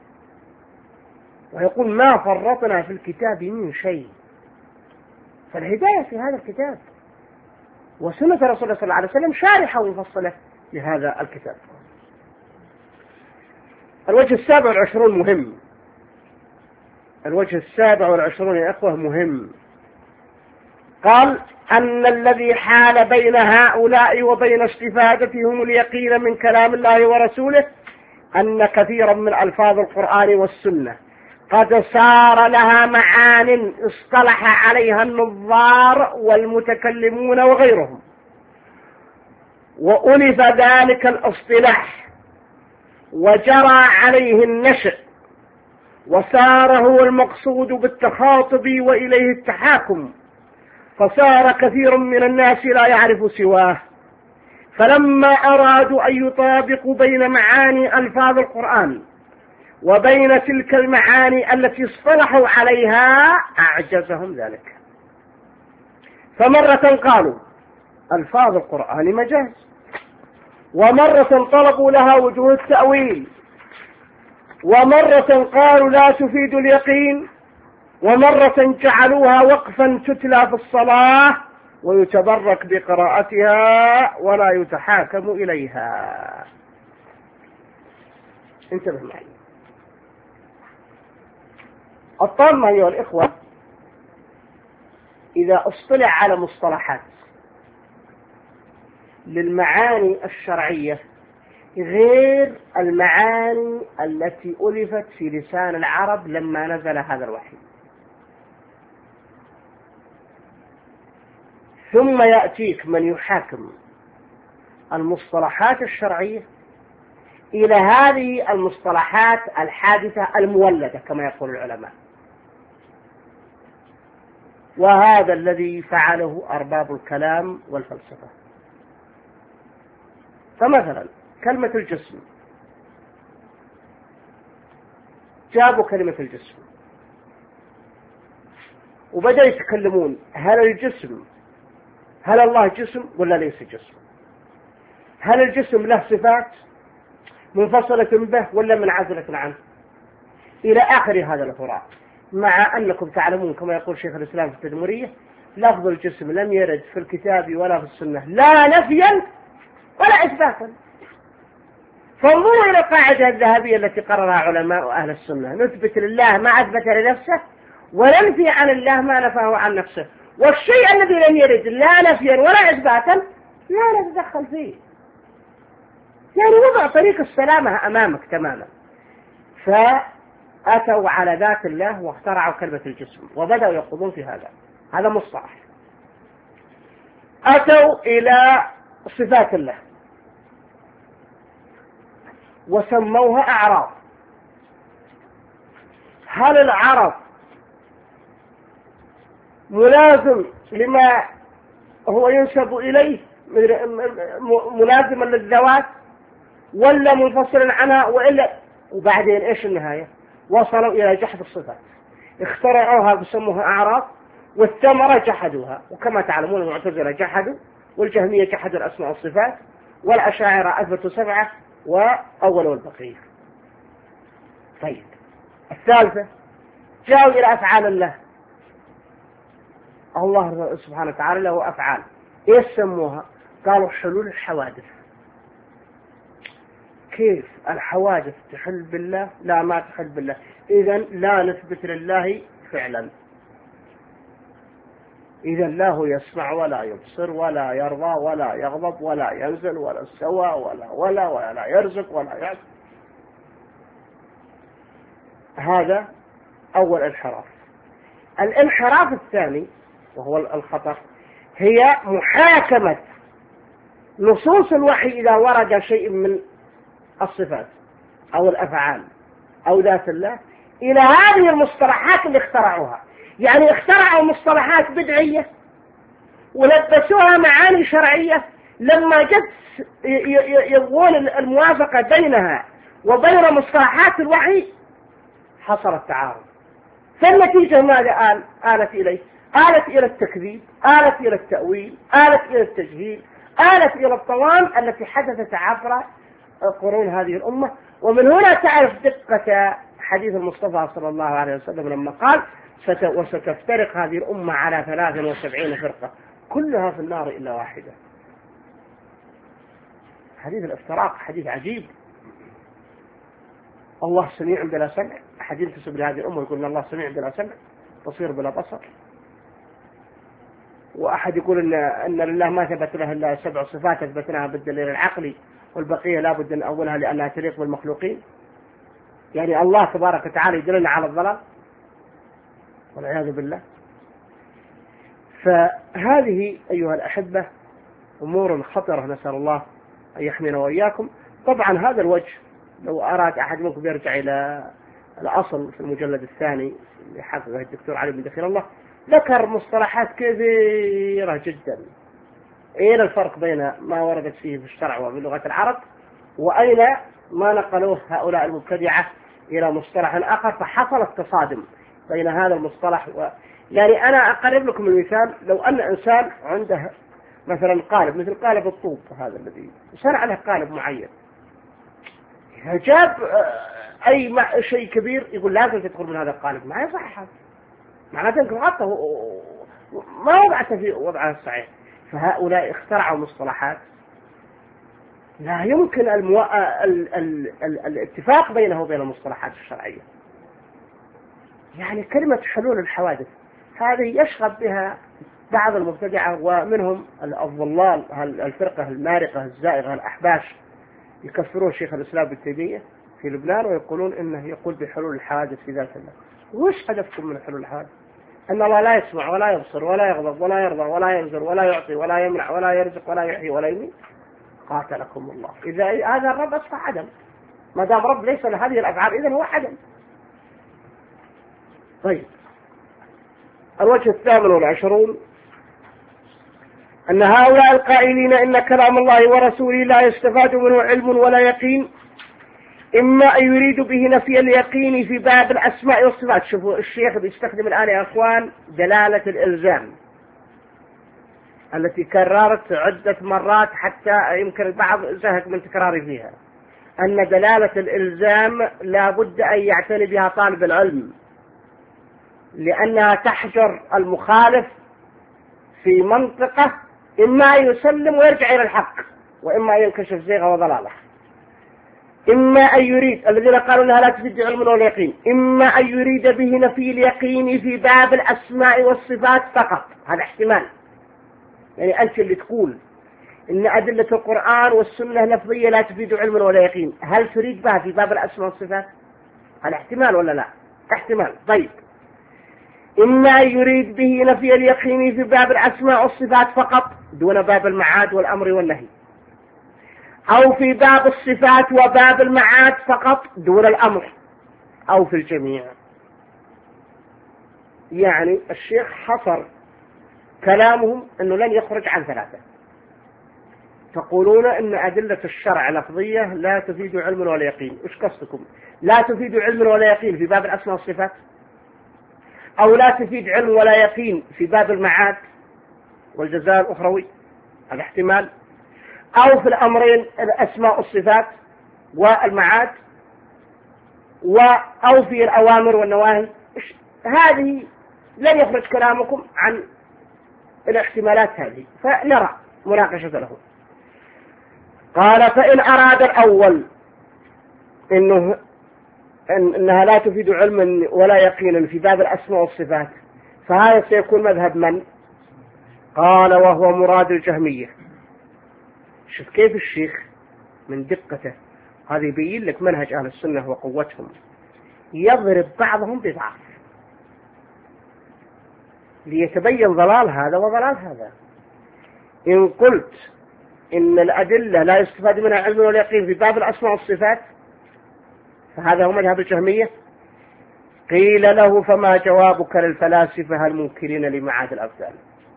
ويقول ما فرطنا في الكتاب من شيء. فالهداية في هذا الكتاب، وسنة رسول الله صلى الله عليه وسلم شارحة ومفصلة لهذا الكتاب. الوجه السابع والعشرون مهم، الوجه السابع والعشرون يا أخوة مهم. قال أن الذي حال بين هؤلاء وبين استفادتهم اليقين من كلام الله ورسوله أن كثيرا من ألفاظ القرآن والسنة قد صار لها معان اصطلح عليها النظار والمتكلمون وغيرهم، وألف ذلك الاصطلاح وجرى عليه النشأ وصار هو المقصود بالتخاطب وإليه التحاكم، فصار كثير من الناس لا يعرف سواه. فلما أرادوا أن يطابقوا بين معاني ألفاظ القرآن وبين تلك المعاني التي اصطلحوا عليها أعجزهم ذلك. فمرة قالوا ألفاظ القرآن مجاز، ومرة طلبوا لها وجوه التأويل، ومرة قالوا لا تفيد اليقين، ومرة جعلوها وقفا تتلى في الصلاة ويتبرك بقراءتها ولا يتحاكم إليها. انتبه معي. الطامة أيها الإخوة، إذا اصطلع على مصطلحات للمعاني الشرعية غير المعاني التي ألفت في لسان العرب لما نزل هذا الوحي، ثم يأتيك من يحاكم المصطلحات الشرعية إلى هذه المصطلحات الحادثة المولدة كما يقول العلماء، وهذا الذي فعله أرباب الكلام والفلسفة. فمثلا كلمة الجسم، جابوا كلمة الجسم وبدأوا يتكلمون هل الجسم هل الله جسم ولا ليس جسم؟ هل الجسم له صفات منفصلة به ولا منعزلة عنه؟ إلى آخر هذا الفراغ، مع أنكم تعلمون كما يقول شيخ الإسلام في التدمرية لفظ الجسم لم يرد في الكتاب ولا في السنة لا نفيا ولا إثباتا. فانظروا إلى القاعدة الذهبية التي قررها علماء أهل السنة: نثبت لله ما أثبت لنفسه وننفي عن الله ما نفاه عن نفسه، والشيء الذي لم يرد لا نفيا ولا إثباتا لا نتدخل فيه، يعني وضع طريق السلامة أمامك تماما. فأتوا على ذات الله واخترعوا كلمة الجسم وبدأوا يخوضون في هذا، هذا مصطلح. أتوا إلى صفات الله وسموها أعراض. هل العرض ملازم لما هو ينسب إليه ملازما للذوات ولا منفصل عنها وإلا؟ وبعدين إيش النهاية؟ وصلوا إلى جحد الصفات، اخترعوها بسموها أعراض، والثمرة جحدوها. وكما تعلمون المعتزلة جحدوا، والجهمية جحدوا الأسماء والصفات، والأشاعرة أثبتوا سبعة وأولوا البقية. طيب الثالثة جاءوا إلى أفعال الله. الله سبحانه وتعالى له أفعال، إيش سموها؟ قالوا حلول الحوادث. كيف الحوادث تحل بالله؟ لا، ما تحل بالله، إذن لا نثبت لله فعلا. إذن لا هو يسمع ولا يبصر ولا يرضى ولا يغضب ولا ينزل ولا سوى ولا ولا ولا يرزق ولا يعز. هذا أول انحراف. الانحراف الثاني وهو الخطأ هي محاكمة نصوص الوحي إذا ورد شيء من الصفات أو الأفعال أو ذات الله إلى هذه المصطلحات اللي اخترعوها. يعني اخترعوا مصطلحات بدعية ولبسوها معاني شرعية، لما جت يبغون الموافقة بينها وبين مصطلحات الوحي حصل التعارض. فالنتيجة ماذا آل؟ آلت إليه؟ آلت إلى التكذيب، آلت إلى التأويل، آلت إلى التجهيل، آلت إلى الطوام التي حدثت عبر قرون هذه الأمة. ومن هنا تعرف دقة حديث المصطفى صلى الله عليه وسلم لما قال: وستفترق هذه الأمة على ثلاث وسبعين فرقة كلها في النار إلا واحدة. حديث الافتراق حديث عجيب. الله سميع بلا سمع، أحد ينتسب لهذه الأمة يقول الله سميع بلا سمع بصير بلا بصر، وأحد يقول إن, إن لله ما ثبت له إلا سبع صفات أثبتناها بالدليل العقلي والبقية لا بد أن أولها لأنها تليق بالمخلوقين. يعني الله تبارك وتعالى يدلنا على الضلال والعياذ بالله. فهذه أيها الأحبة أمور خطرة، نسأل الله أن يحمينا وإياكم. طبعا هذا الوجه لو أراد أحد منكم يرجع إلى الأصل في المجلد الثاني اللي حققه الدكتور علي بن دخيل الله، ذكر مصطلحات كثيرة جدا. أين الفرق بين ما وردت فيه في الشرع وبلغة العرب، وأين ما نقلوه هؤلاء المبتدعة إلى مصطلح آخر، فحصل التصادم بين هذا المصطلح و... يعني أنا أقرب لكم المثال. لو أن إنسان عنده مثلا قالب مثل قالب الطوب هذا الذي صنع له قالب معين، إذا جاب أي شيء كبير يقول لازم تدخل من هذا القالب، ما يصح هذا، معناته أنك غطه ما وضعته في وضعه الصحيح. فهؤلاء اخترعوا مصطلحات لا يمكن المو... ال... ال... ال... الاتفاق بينه وبين المصطلحات الشرعية. يعني كلمة حلول الحوادث هذه يشغب بها بعض المبتدعة، ومنهم الضلال الفرقة المارقة الزائغة الأحباش، يكفرون شيخ الإسلام ابن تيمية في لبنان ويقولون إنه يقول بحلول الحوادث في ذات الله. وش هدفكم من حلول الحوادث؟ أن الله لا يسمع ولا يبصر ولا يغضب ولا يرضى ولا ينزل ولا يعطي ولا يمنع ولا يرزق ولا يحيي ولا يميت. قاتلكم الله. إذا هذا الرب أصبح عدم، ما دام رب ليس لهذه الأفعال إذن هو عدم. طيب، الوجه الثامن والعشرون أن هؤلاء القائلين إن كلام الله ورسوله لا يستفاد منه علم ولا يقين، إما أن يريد به نفي اليقين في باب الأسماء والصفات. شوفوا الشيخ بيستخدم الآن يا أخوان دلالة الإلزام التي كررت عدة مرات حتى يمكن البعض زهق من تكراري فيها، أن دلالة الإلزام لا بد أن يعتني بها طالب العلم، لأنها تحجر المخالف في منطقة إما أن يسلم ويرجع إلى الحق، وإما أن ينكشف زيغة وضلاله. إما أن يريد الذين قالوا لها لا تفيد علم ولا يقين، إما أن يريد به نفي اليقين في باب الأسماء والصفات فقط. هذا احتمال. يعني أنت اللي تقول إن أدلة القرآن والسنة لفظية لا تفيد علم ولا يقين، هل تريد بها في باب الأسماء والصفات؟ هذا احتمال ولا لا؟ احتمال. طيب، إما أن يريد به نفي اليقين في باب الأسماء والصفات فقط دون باب المعاد والأمر والنهي، أو في باب الصفات وباب المعاد فقط دون الأمر، أو في الجميع. يعني الشيخ حصر كلامهم أنه لن يخرج عن ثلاثة. تقولون أن أدلة الشرع لفظية لا تفيد علم ولا يقين. إيش قصدكم؟ لا تفيد علم ولا يقين في باب الأسماء والصفات، أو لا تفيد علم ولا يقين في باب المعاد والجزاء الأخروي، هذا احتمال، أو في الأمرين الأسماء والصفات والمعاد، أو في الأوامر والنواهي. هذه لن يخرج كلامكم عن الاحتمالات هذه، فنرى مناقشة له. قال: فإن أراد الأول إنه إن إنها لا تفيد علما ولا يقينا في باب الأسماء والصفات، فهذا سيكون مذهب من؟ قال: وهو مراد الجهمية. شوف كيف الشيخ من دقته هذا يبين لك منهج أهل السنة وقوتهم، يضرب بعضهم ببعض ليتبين ضلال هذا وضلال هذا. إن قلت إن الأدلة لا يستفاد منها علم ولا يقين في باب الأسماء والصفات فهذا هو مذهب الجهمية. قيل له: فما جوابك للفلاسفة المنكرين لمعاد الأبدان؟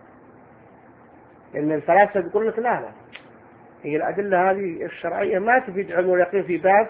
إن الفلاسفة يقول لك لا لا، هي الأدلة هذه الشرعية ما تفيد علم ولا يقين في باب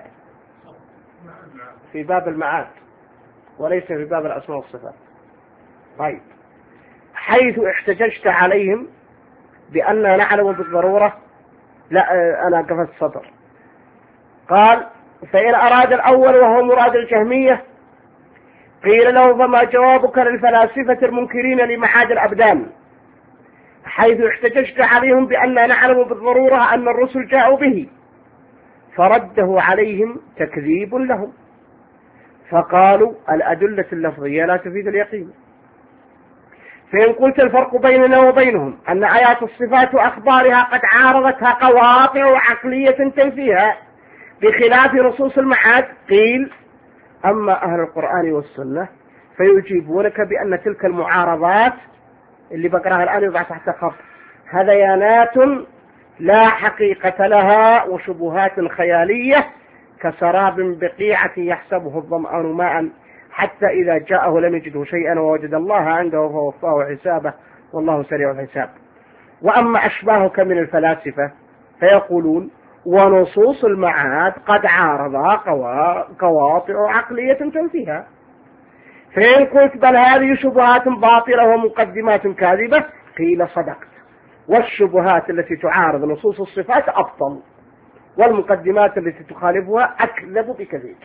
في باب المعاد وليس في باب الأسماء والصفات. طيب، حيث احتججت عليهم بأننا نعلم بالضرورة، لا أنا قفت السطر. قال: فإن أراد الأول وهو مراد الجهمية قيل له: فما جوابك للفلاسفة المنكرين لمعاد الأبدان؟ حيث احتججت عليهم بأننا نعلم بالضرورة أن الرسل جاءوا به. فرده عليهم تكذيب لهم، فقالوا: الأدلة اللفظية لا تفيد اليقين. فإن قلت الفرق بيننا وبينهم أن آيات الصفات وأخبارها قد عارضتها قواطع عقلية تنفيها بخلاف نصوص المعاد، قيل: أما أهل القرآن والسنة فيجيبونك بأن تلك المعارضات اللي بقراها الآن يضع تحت خط هذيانات لا حقيقة لها وشبهات خيالية كسراب بقيعة يحسبه الظمآن ماء حتى إذا جاءه لم يجده شيئا ووجد الله عنده فوفاه حسابه والله سريع الحساب. وأما أشباهك من الفلاسفة فيقولون: ونصوص المعاد قد عارضها قواطع عقلية تنفيها فإن قلت بل هذه شبهات باطلة ومقدمات كاذبة قيل صدقت، والشبهات التي تعارض نصوص الصفات أبطل، والمقدمات التي تخالفها أكذب بكذب.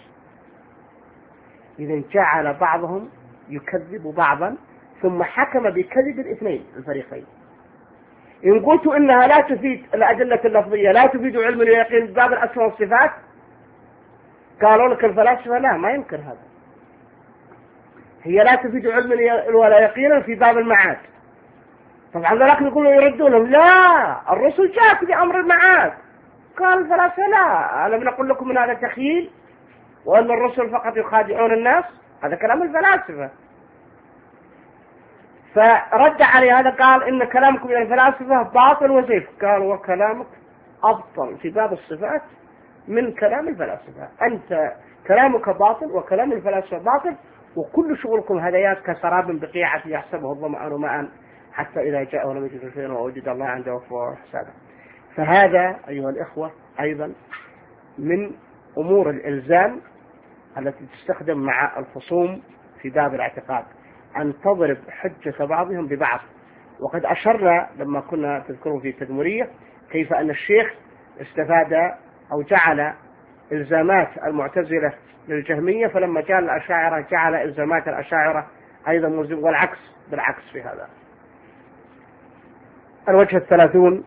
إذا جعل بعضهم يكذب بعضا ثم حكم بكذب الاثنين الفريقين. إن قلت إنها لا تفيد الأدلة اللفظية لا تفيد علم اليقين بباب الأسماء والصفات، قالوا لك الفلاسفة لا، ما يمكن هذا، هي لا تفيد علم ولا يقينا في باب المعاد. طبعا ذلك يقولوا يردونهم لا، الرسل جاءت بأمر المعاد. قال الفلاسفة لا، ألم نقول لكم من هذا تخيل وأن الرسل فقط يخادعون الناس؟ هذا كلام الفلاسفة. فرد عليه هذا قال إن كلامكم من الفلاسفة باطل وزيف. قال وكلامك أبطل في باب الصفات من كلام الفلاسفة، أنت كلامك باطل وكلام الفلاسفة باطل، وكل شغلكم هدايات كسراب بقيعة يحسبه الظمآن ماء حتى إذا جاءه لم يجد شيئا ووجد الله عنده وفوه حسابه. فهذا أيها الإخوة أيضا من أمور الإلزام التي تستخدم مع الخصوم في باب الاعتقاد، أن تضرب حجة بعضهم ببعض. وقد أشرنا لما كنا تذكرون في التدمرية كيف أن الشيخ استفاد أو جعل إلزامات المعتزلة للجهمية، فلما جاء الأشاعرة جعل إلزامات الأشاعرة أيضا ملزم، والعكس بالعكس في هذا. الوجه الثلاثون،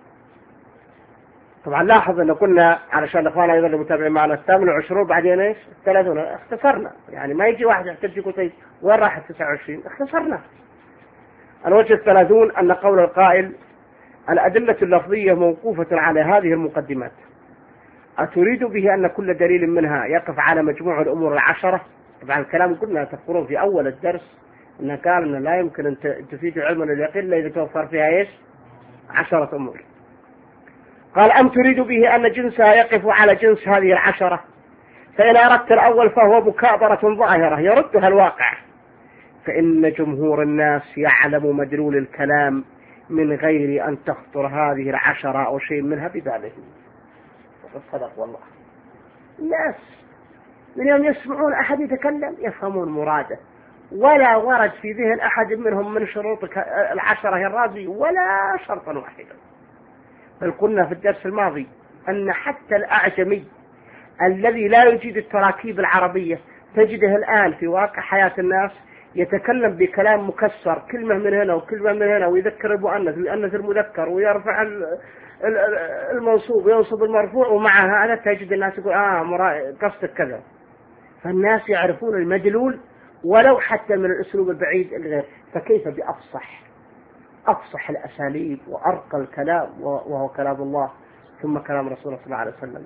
طبعا لاحظ أن كنا علشان الأخوان أيضا المتابعين معنا الثامن وعشرون بعدين إيش الثلاثون، اختصرنا، يعني ما يجي واحد يحتاج يقول طيب وين راح التسعة وعشرين، اختصرنا. الوجه الثلاثون أن قول القائل الأدلة اللفظية موقوفة على هذه المقدمات، أتريد به أن كل دليل منها يقف على مجموع الأمور العشرة؟ طبعا الكلام قلنا تذكرون في أول الدرس أنه قال أن لا يمكن أن تفيد علم اليقين إلا إذا توفر فيها إيش عشرة أمور. قال أم تريد به أن جنسها يقف على جنس هذه العشرة؟ فإن أردت الأول فهو مكابرة ظاهرة يردها الواقع، فإن جمهور الناس يعلم مدلول الكلام من غير أن تخطر هذه العشرة أو شيء منها بباله. وقد صدق والله، الناس من يوم يسمعون أحد يتكلم يفهمون مراده، ولا ورد في ذهن أحد منهم من شروط العشرة الرازي ولا شرطا واحدا. بل قلنا في الدرس الماضي أن حتى الأعجمي الذي لا يجيد التراكيب العربية تجده الآن في واقع حياة الناس يتكلم بكلام مكسر، كلمة من هنا وكلمة من هنا، ويذكر المؤنث ويؤنث المذكر ويرفع المنصوب وينصب المرفوع، ومع هذا تجد الناس يقول آه قصدك كذا. فالناس يعرفون المدلول ولو حتى من الأسلوب البعيد الغير، فكيف بأفصح أفصح الأساليب وأرقى الكلام وهو كلام الله ثم كلام رسول الله صلى الله عليه وسلم.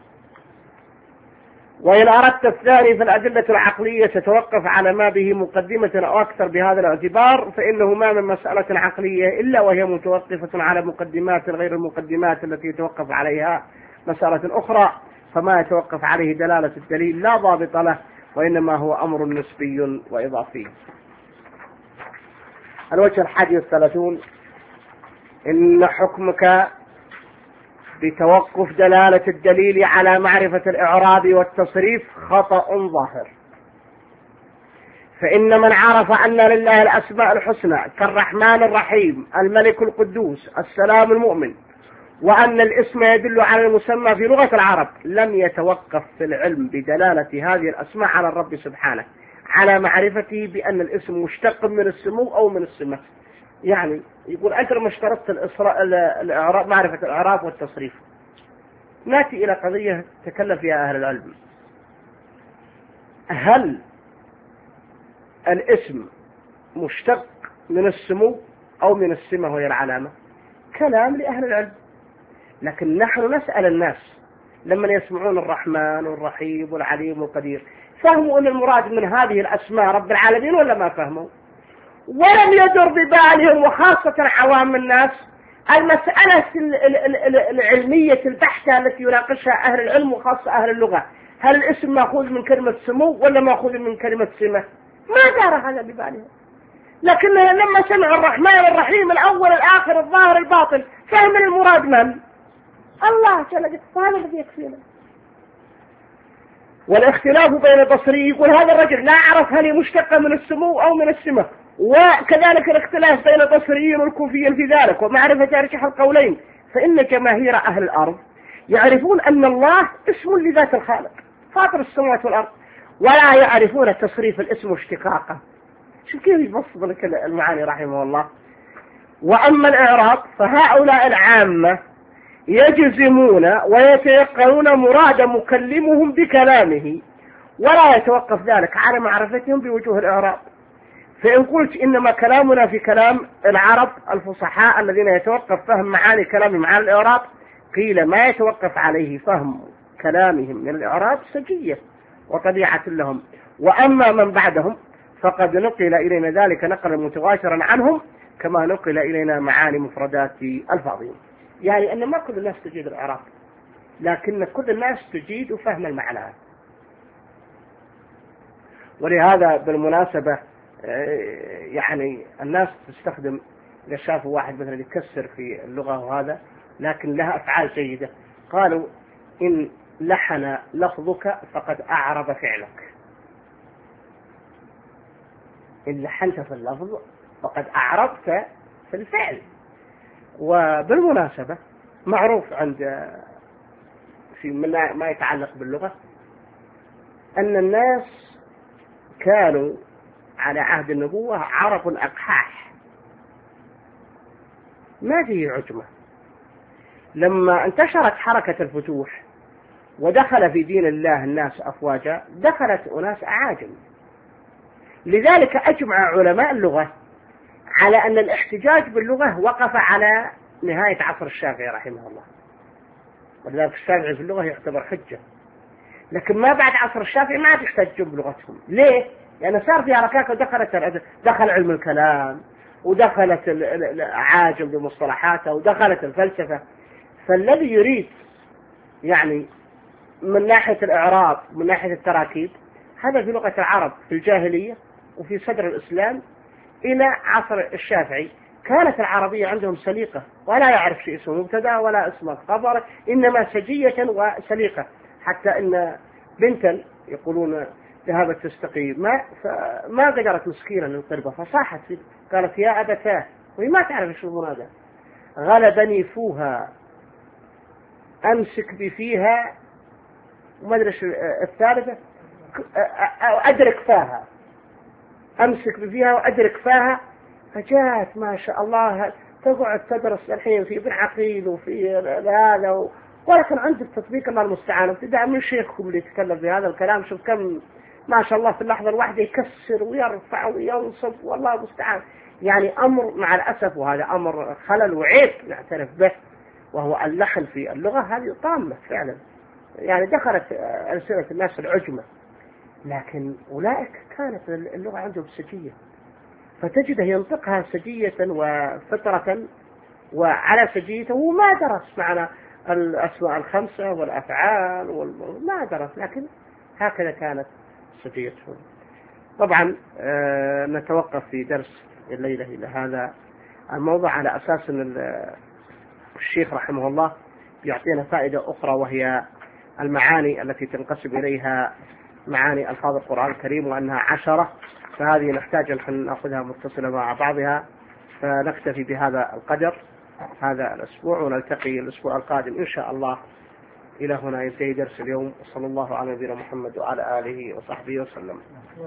وإن أردت الثاني فالأدلة العقلية تتوقف على ما به مقدمة أو أكثر بهذا الاعتبار، فإنه ما من مسألة عقلية إلا وهي متوقفة على مقدمات غير المقدمات التي يتوقف عليها مسألة أخرى، فما يتوقف عليه دلالة الدليل لا ضابط له، وإنما هو أمر نسبي وإضافي. الوجه الحادي والثلاثون إن حكمك بتوقف دلالة الدليل على معرفة الإعراب والتصريف خطأ ظاهر. فإن من عرف أن لله الأسماء الحسنى كالرحمن الرحيم الملك القدوس السلام المؤمن، وأن الاسم يدل على المسمى في لغة العرب، لم يتوقف في العلم بدلالة هذه الأسماء على الرب سبحانه على معرفته بأن الاسم مشتق من السمو أو من السمة. يعني يقول أنت لما اشترطت الإعراب معرفة الإعراب والتصريف، نأتي إلى قضية تكلم فيها أهل العلم، هل الاسم مشتق من السمو أو من السمة وهي العلامة؟ كلام لأهل العلم. لكن نحن نسأل الناس لما يسمعون الرحمن والرحيم والعليم والقدير، فهموا أن المراد من هذه الأسماء رب العالمين ولا ما فهموا؟ ولم يدر ببالهم، وخاصة عوام النااس، المسألة العلمية البحثة التي يناقشها أهل العلم وخاصة أهل اللغة، هل الاسم مأخوذ من كلمة سمو ولا مأخوذ من كلمة سمة؟ ما دار هذا ببالهم. لكن لما سمع الرحمن الرحيم الأول الآخر الظاهر الباطن، فهم المراد من؟ الله جل وعلا، وهذا الذي يكفينا. والاختلاف بين البصري يقول هذا الرجل لا أعرف هل هي مشتقة من السمو أو من السمة، وكذلك الاختلاف بين البصريين والكوفيين في ذلك، ومعرفة أرجح القولين. فإن جماهير أهل الأرض يعرفون أن الله اسم لذات الخالق فاطر السماوات والأرض، ولا يعرفون تصريف الاسم واشتقاقه. شوف كيف يبسط لك المعاني رحمه الله. وأما الإعراب فهؤلاء العامة يجزمون ويتيقنون مراد مكلمهم بكلامه، ولا يتوقف ذلك على معرفتهم بوجوه الإعراب. فإن قلت إنما كلامنا في كلام العرب الفصحاء الذين يتوقف فهم معاني كلامهم على الإعراب، قيل ما يتوقف عليه فهم كلامهم من الإعراب سجية وطبيعة لهم. وأما من بعدهم فقد نقل إلينا ذلك نقلا متواترا عنهم، كما نقل إلينا معاني مفردات الفاظهم. يعني أن ما كل الناس تجيد الإعراب، لكن كل الناس تجيد فهم المعنى. ولهذا بالمناسبة يعني الناس تستخدم، إذا شافوا واحد مثلا يكسر في اللغة وهذا لكن لها أفعال جيدة، قالوا إن لحن لفظك فقد أعرب فعلك. إن لحنت في اللفظ فقد أعربت في الفعل. وبالمناسبة معروف عند في ما يتعلق باللغة أن الناس كانوا على عهد النبوة عرب أقحاح ما فيه عجمة. لما انتشرت حركة الفتوح ودخل في دين الله الناس أفواجا دخلت أناس أعاجم. لذلك أجمع علماء اللغة على أن الاحتجاج باللغة وقف على نهاية عصر الشافعي رحمه الله، ولذلك الشافعي في اللغة يعتبر حجة. لكن ما بعد عصر الشافعي ما تحتجوا بلغتهم. ليه؟ لأن صار في حركات ودخلت دخل علم الكلام ودخلت العاجم بمصطلحاتها ودخلت الفلسفة. فالذي يريد يعني من ناحية الإعراب من ناحية التراكيب هذا في لغة العرب في الجاهلية وفي صدر الإسلام إلى عصر الشافعي كانت العربية عندهم سليقة، ولا يعرف شيء اسمه مبتدا ولا اسمه خبر، إنما سجية وسليقة. حتى إن بنتا يقولون ذهبت تستقي ماء فما قدرت مسكينة للقربة فصاحت فيه قالت يا أبتاه، وهي ما تعرف شو المراد. غلبني فوها أمسك بفيها وما أدري الثالثة أدرك فاها، أمسك بفيها وأدرك فاها. فجاءت ما شاء الله تقعد تدرس الحين في ابن عقيل وفي هذا، ولكن عند التطبيق الله المستعان ابتداء من شيخكم اللي يتكلم في هذا الكلام. شوف كم ما شاء الله في اللحظة الواحدة يكسر ويرفع وينصب والله المستعان. يعني أمر مع الأسف، وهذا أمر خلل وعيب نعترف به، وهو اللحن في اللغة هذه طامة فعلا. يعني دخلت ألسنة الناس العجمة، لكن أولئك كانت اللغة عندهم سجية، فتجده ينطقها سجية وفطرة وعلى سجيته، وما درس معنا الأسماء الخمسة والأفعال وال... ما درس، لكن هكذا كانت سجيته. طبعا آه نتوقف في درس الليلة إلى هذا الموضوع على أساس أن الشيخ رحمه الله يعطينا فائدة أخرى، وهي المعاني التي تنقسم إليها معاني ألفاظ القرآن الكريم، وأنها عشرة، فهذه نحتاج أن نأخذها متصلة مع بعضها. فنكتفي بهذا القدر هذا الأسبوع، ونلتقي الأسبوع القادم إن شاء الله. إلى هنا ينتهي درس اليوم، وصلى الله على نبينا محمد وعلى آله وصحبه وسلم.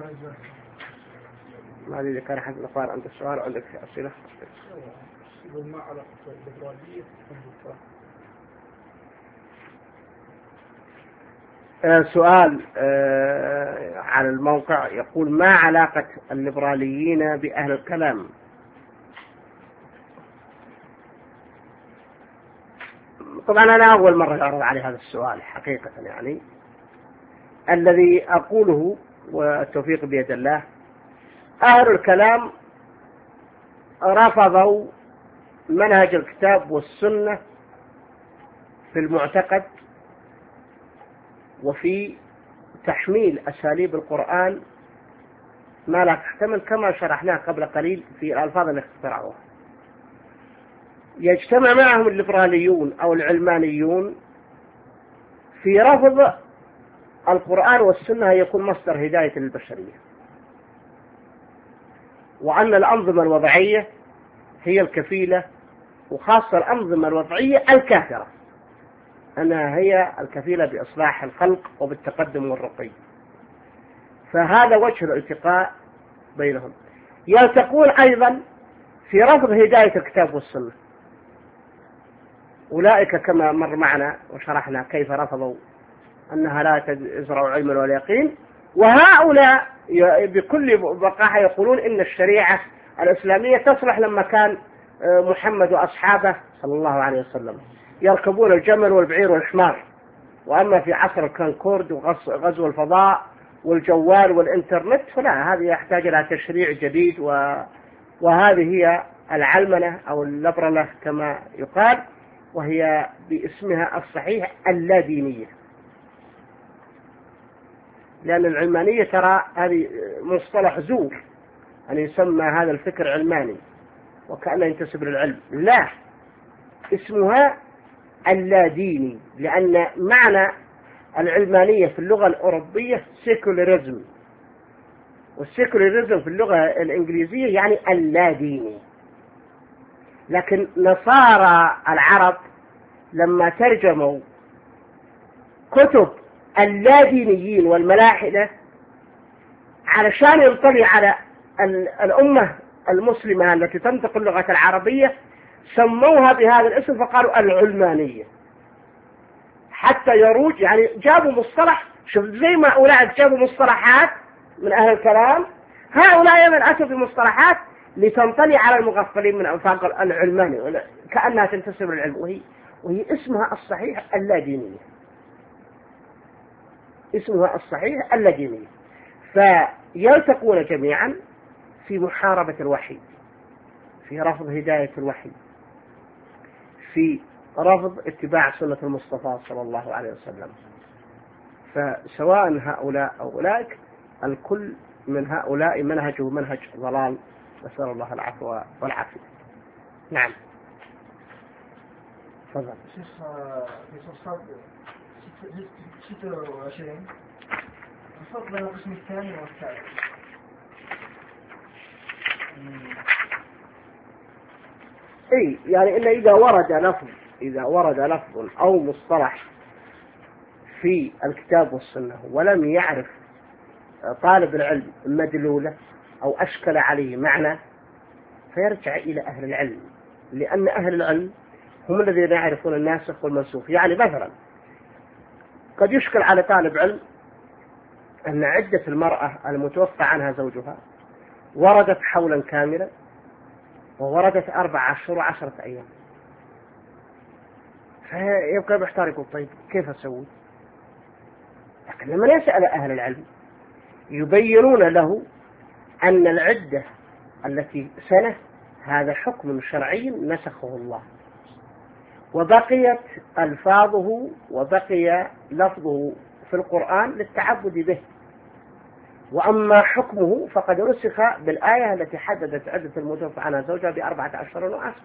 ما أدري إذا كان أحد الأخوان عندك سؤال عندك أسئلة؟ ما علاقة الليبرالية آه سؤال آه على الموقع يقول ما علاقة الليبراليين بأهل الكلام؟ طبعا أنا أول مرة أعرض علي هذا السؤال حقيقة. يعني الذي أقوله والتوفيق بيد الله، أهل الكلام رفضوا منهج الكتاب والسنة في المعتقد وفي تحميل أساليب القرآن ما لا تحتمل، كما شرحناه قبل قليل في الألفاظ اللي اخترعوها. يجتمع معهم الليبراليون أو العلمانيون في رفض القرآن والسنة يكون مصدر هداية للبشرية، وأن الأنظمة الوضعية هي الكفيلة، وخاصة الأنظمة الوضعية الكافرة أنها هي الكفيلة بإصلاح الخلق وبالتقدم والرقي. فهذا وجه الالتقاء بينهم. يلتقون أيضا في رفض هداية الكتاب والسنة. أولئك كما مر معنا وشرحنا كيف رفضوا أنها لا تزرع علما ولا يقين، وهؤلاء بكل بقاحة يقولون إن الشريعة الإسلامية تصلح لما كان محمد وأصحابه صلى الله عليه وسلم يركبون الجمل والبعير والحمار، وأما في عصر الكونكورد وغزو الفضاء والجوال والإنترنت فلا، هذه يحتاج إلى تشريع جديد، و... وهذه هي العلمنة أو اللبرلة كما يقال، وهي باسمها الصحيح اللادينية، لأن العلمانية ترى هذه مصطلح زور أن يسمى هذا الفكر علماني وكأنه ينتسب للعلم. لا، اسمها اللاديني، لأن معنى العلمانية في اللغة الأوروبية سيكولاريزم، والسيكولاريزم في اللغة الإنجليزية يعني اللاديني. لكن نصارى العرب لما ترجموا كتب اللادينيين والملاحدة علشان ينطلي على الأمة المسلمة التي تنطق اللغة العربية سموها بهذا الاسم فقالوا العلمانية، حتى يروج يعني جابوا مصطلح. شوف زي ما أولئك جابوا مصطلحات من أهل الكلام، هؤلاء من أتوا بمصطلحات لتنطلي على المغفلين من أنفاق العلماني كأنها تنتسب للعلم، وهي, وهي اسمها الصحيح اللادينية، اسمها الصحيح اللادينية. فيلتقون جميعا في محاربة الوحي، في رفض هداية الوحي، في رفض اتباع سنة المصطفى صلى الله عليه وسلم. فسواء هؤلاء أو أولئك الكل من هؤلاء منهجه منهج ضلال، نسأل الله العفو والعافية. نعم تفضل. شيخ في صفحة ستة وعشرين الفرق بين القسم الثاني والثالث. اي يعني إلا إذا ورد لفظ إذا ورد لفظ أو مصطلح في الكتاب والسنة ولم يعرف طالب العلم مدلوله أو أشكل عليه معنى فيرجع إلى أهل العلم، لأن أهل العلم هم الذين يعرفون الناسخ والمنسوخ. يعني مثلا قد يشكل على طالب علم أن عدة المرأة المتوفى عنها زوجها وردت حولا كاملا ووردت أربع أشهر وعشرة أيام، فيبقى محتار يقول طيب كيف أسوي؟ لكن لما يسأل أهل العلم يبينون له أن العدة التي سنة هذا حكم شرعي نسخه الله، وبقيت ألفاظه وبقي لفظه في القرآن للتعبد به، وأما حكمه فقد نسخ بالآية التي حددت عدة المتوفى عنها زوجها بأربعة أشهر وعشر،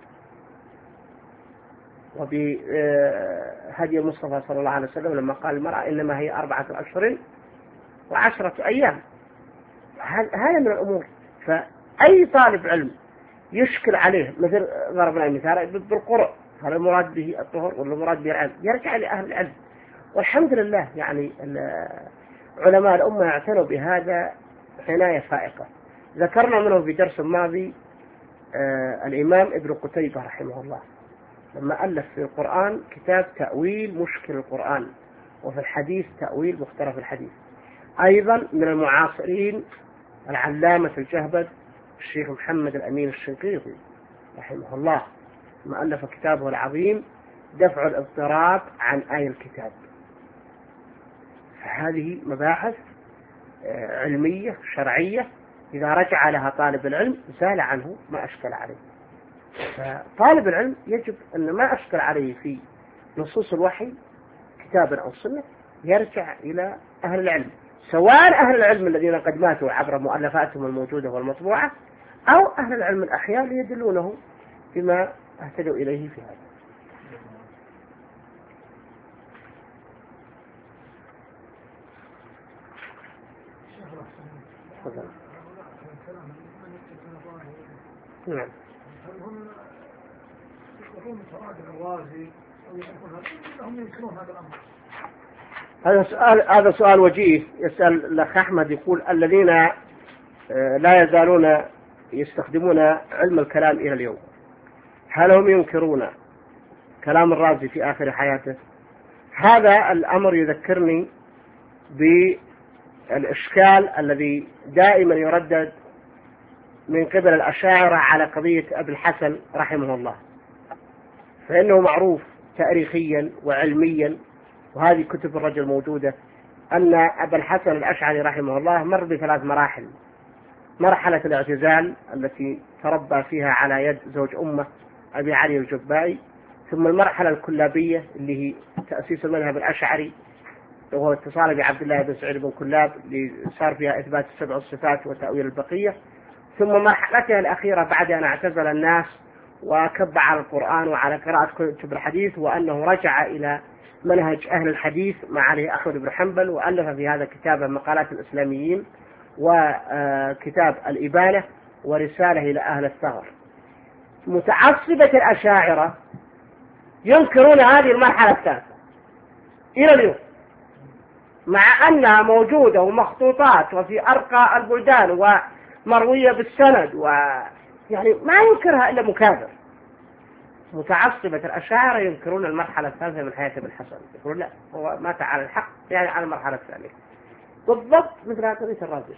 وبهدي المصطفى صلى الله عليه وسلم لما قال المرأة إنما هي أربعة أشهر وعشرة أيام. هذا من الأمور. فأي طالب علم يشكل عليه مثل ضربنا مثال بالقرء، هل المراد به الطهر ولا المراد به العلم، يرجع لأهل العلم. والحمد لله يعني علماء الأمة اعتنوا بهذا عناية فائقة. ذكرنا منه في درس ماضي آه الإمام ابن قتيبة رحمه الله لما ألف في القرآن كتاب تأويل مشكل القرآن، وفي الحديث تأويل مختلف الحديث. أيضا من المعاصرين العلامة الجهبذ الشيخ محمد الأمين الشنقيطي رحمه الله لما ألف كتابه العظيم دفع الاضطراب عن آي الكتاب. فهذه مباحث علمية شرعية إذا رجع لها طالب العلم زال عنه ما أشكل عليه. فطالب العلم يجب أن ما أشكل عليه في نصوص الوحي كتابا أو سنة يرجع إلى أهل العلم، سواء أهل العلم الذين قد ماتوا عبر مؤلفاتهم الموجودة والمطبوعة أو أهل العلم الأحياء ليدلونه بما اهتدوا إليه في هذا. تفضل. نعم. هل هم يقولون فراد الرازي أو يعرفون هم ينكرون هذا الأمر؟ هذا سؤال هذا سؤال وجيه. يسأل الأخ أحمد يقول الذين لا يزالون يستخدمون علم الكلام إلى اليوم هل هم ينكرون كلام الرازي في آخر حياته؟ هذا الأمر يذكرني بالإشكال الذي دائما يردد من قبل الأشاعرة على قضية أبي الحسن رحمه الله، فإنه معروف تاريخيا وعلميا، وهذه كتب الرجل موجودة، أن أبا الحسن الأشعري رحمه الله مر بثلاث مراحل: مرحلة الاعتزال التي تربى فيها على يد زوج أمه أبي علي الجبائي، ثم المرحلة الكلابية اللي هي تأسيس المذهب الأشعري وهو اتصال بعبد الله بن سعيد بن كلاب اللي صار فيها إثبات السبع الصفات وتأويل البقية، ثم مرحلتها الأخيرة بعد أن اعتزل الناس وكب على القرآن وعلى قراءة كتب الحديث، وأنه رجع إلى منهج أهل الحديث مع علي أحمد بن حنبل، وألف في هذا كتابا مقالات الإسلاميين وكتاب الإبانة ورسالة إلى أهل الثغر. متعصبة الأشاعرة ينكرون هذه المرحلة الثالثة إلى اليوم، مع أنها موجودة ومخطوطات وفي أرقى البلدان ومروية بالسند، ويعني ما ينكرها إلا مكابر. متعصبة الأشاعرة ينكرون المرحلة الثالثة من حياة ابن الحسن، يقولون لا هو مات على الحق، يعني على المرحلة الثانية بالضبط مثل قضية الرازي.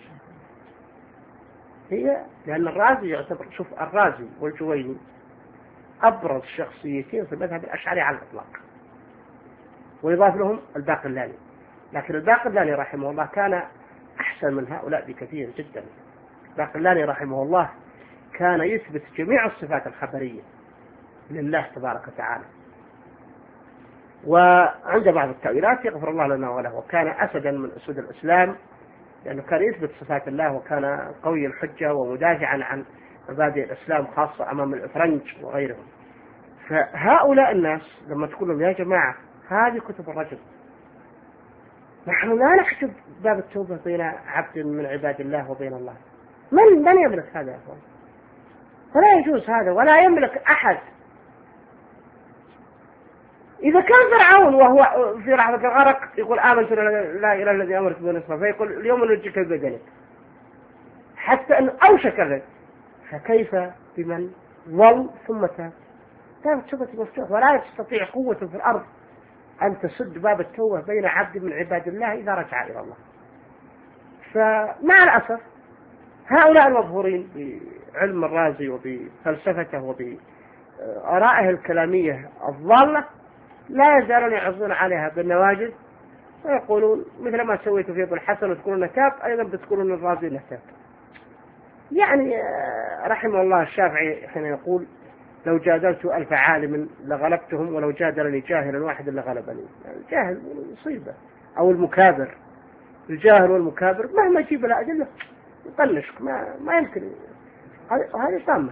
هي لأن الرازي يعتبر، شوف الرازي والجويني أبرز شخصيتين في المذهب الأشعري على الإطلاق، ويضاف لهم الباقلاني، لكن الباقلاني رحمه الله كان أحسن من هؤلاء بكثير جدا. الباقلاني رحمه الله كان يثبت جميع الصفات الخبرية لله تبارك وتعالى، وعند بعض التأويلات يغفر الله لنا وله، وكان أسدا من أسود الإسلام لأنه كان يثبت صفات الله، وكان قوي الحجة ومدافعا عن مبادئ الإسلام خاصة أمام الإفرنج وغيرهم. فهؤلاء الناس لما تقول لهم يا جماعة هذه كتب الرجل، نحن لا نحجب باب التوبة بين عبد من عباد الله وبين الله، من من يملك هذا يا أخوان؟ فلا يجوز هذا، ولا يملك أحد. إذا كان فرعون وهو في لحظة الغرق يقول آمنت لا إله الذي أمرت به نصفه، فيقول اليوم ننجيك ببدنك، حتى أن أوشك الرجل، فكيف بمن ظل ثم تاب؟ باب التوبة مفتوح، ولا تستطيع قوة في الأرض أن تسد باب التوبة بين عبد من عباد الله إذا رجع إلى الله. فمع الأسف هؤلاء المظهورين بعلم الرازي وبفلسفته وبآرائه الكلامية الضالة لا يزالون يعضون عليها بالنواجذ، ويقولون مثل ما سويتوا في ابن الحسن وتقولون تاب، أيضا بتقولون الرازي له تاب. يعني رحمه الله الشافعي حين يقول لو جادلت ألف عالم لغلبتهم ولو جادلني جاهل واحد لغلبني. الجاهل مصيبة، أو المكابر، الجاهل والمكابر مهما يجيب له أدلة يطلشك، ما ما يمكن، هذه طامة.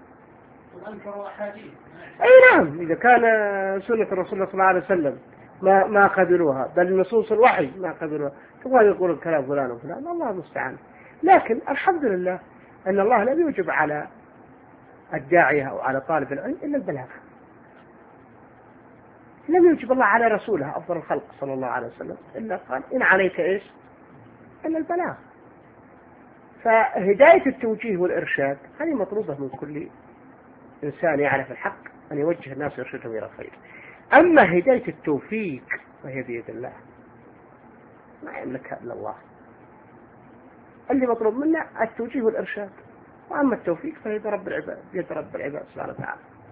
أي نعم، إذا كان سنة الرسول صلى الله عليه وسلم ما ما قبلوها، بل نصوص الوحي ما قبلوها، تبغى يقول الكلام فلان وفلان، الله المستعان. لكن الحمد لله أن الله لم يوجب على الداعية أو على طالب العلم إلا البلاغ، لم يوجب الله على رسوله أفضل الخلق صلى الله عليه وسلم إلا قال إن عليك إيش إلا البلاغ. فهداية التوجيه والإرشاد هذه مطلوبة من كل إنسان يعرف الحق أن يوجه الناس ويرشدهم إلى الخير. أما هداية التوفيق فهي بيد الله، ما يملكها إلا الله. اللي مطلوب منا التوجيه والإرشاد، وأما التوفيق فهي بيد رب العباد، بيد رب العباد سبحانه وتعالى.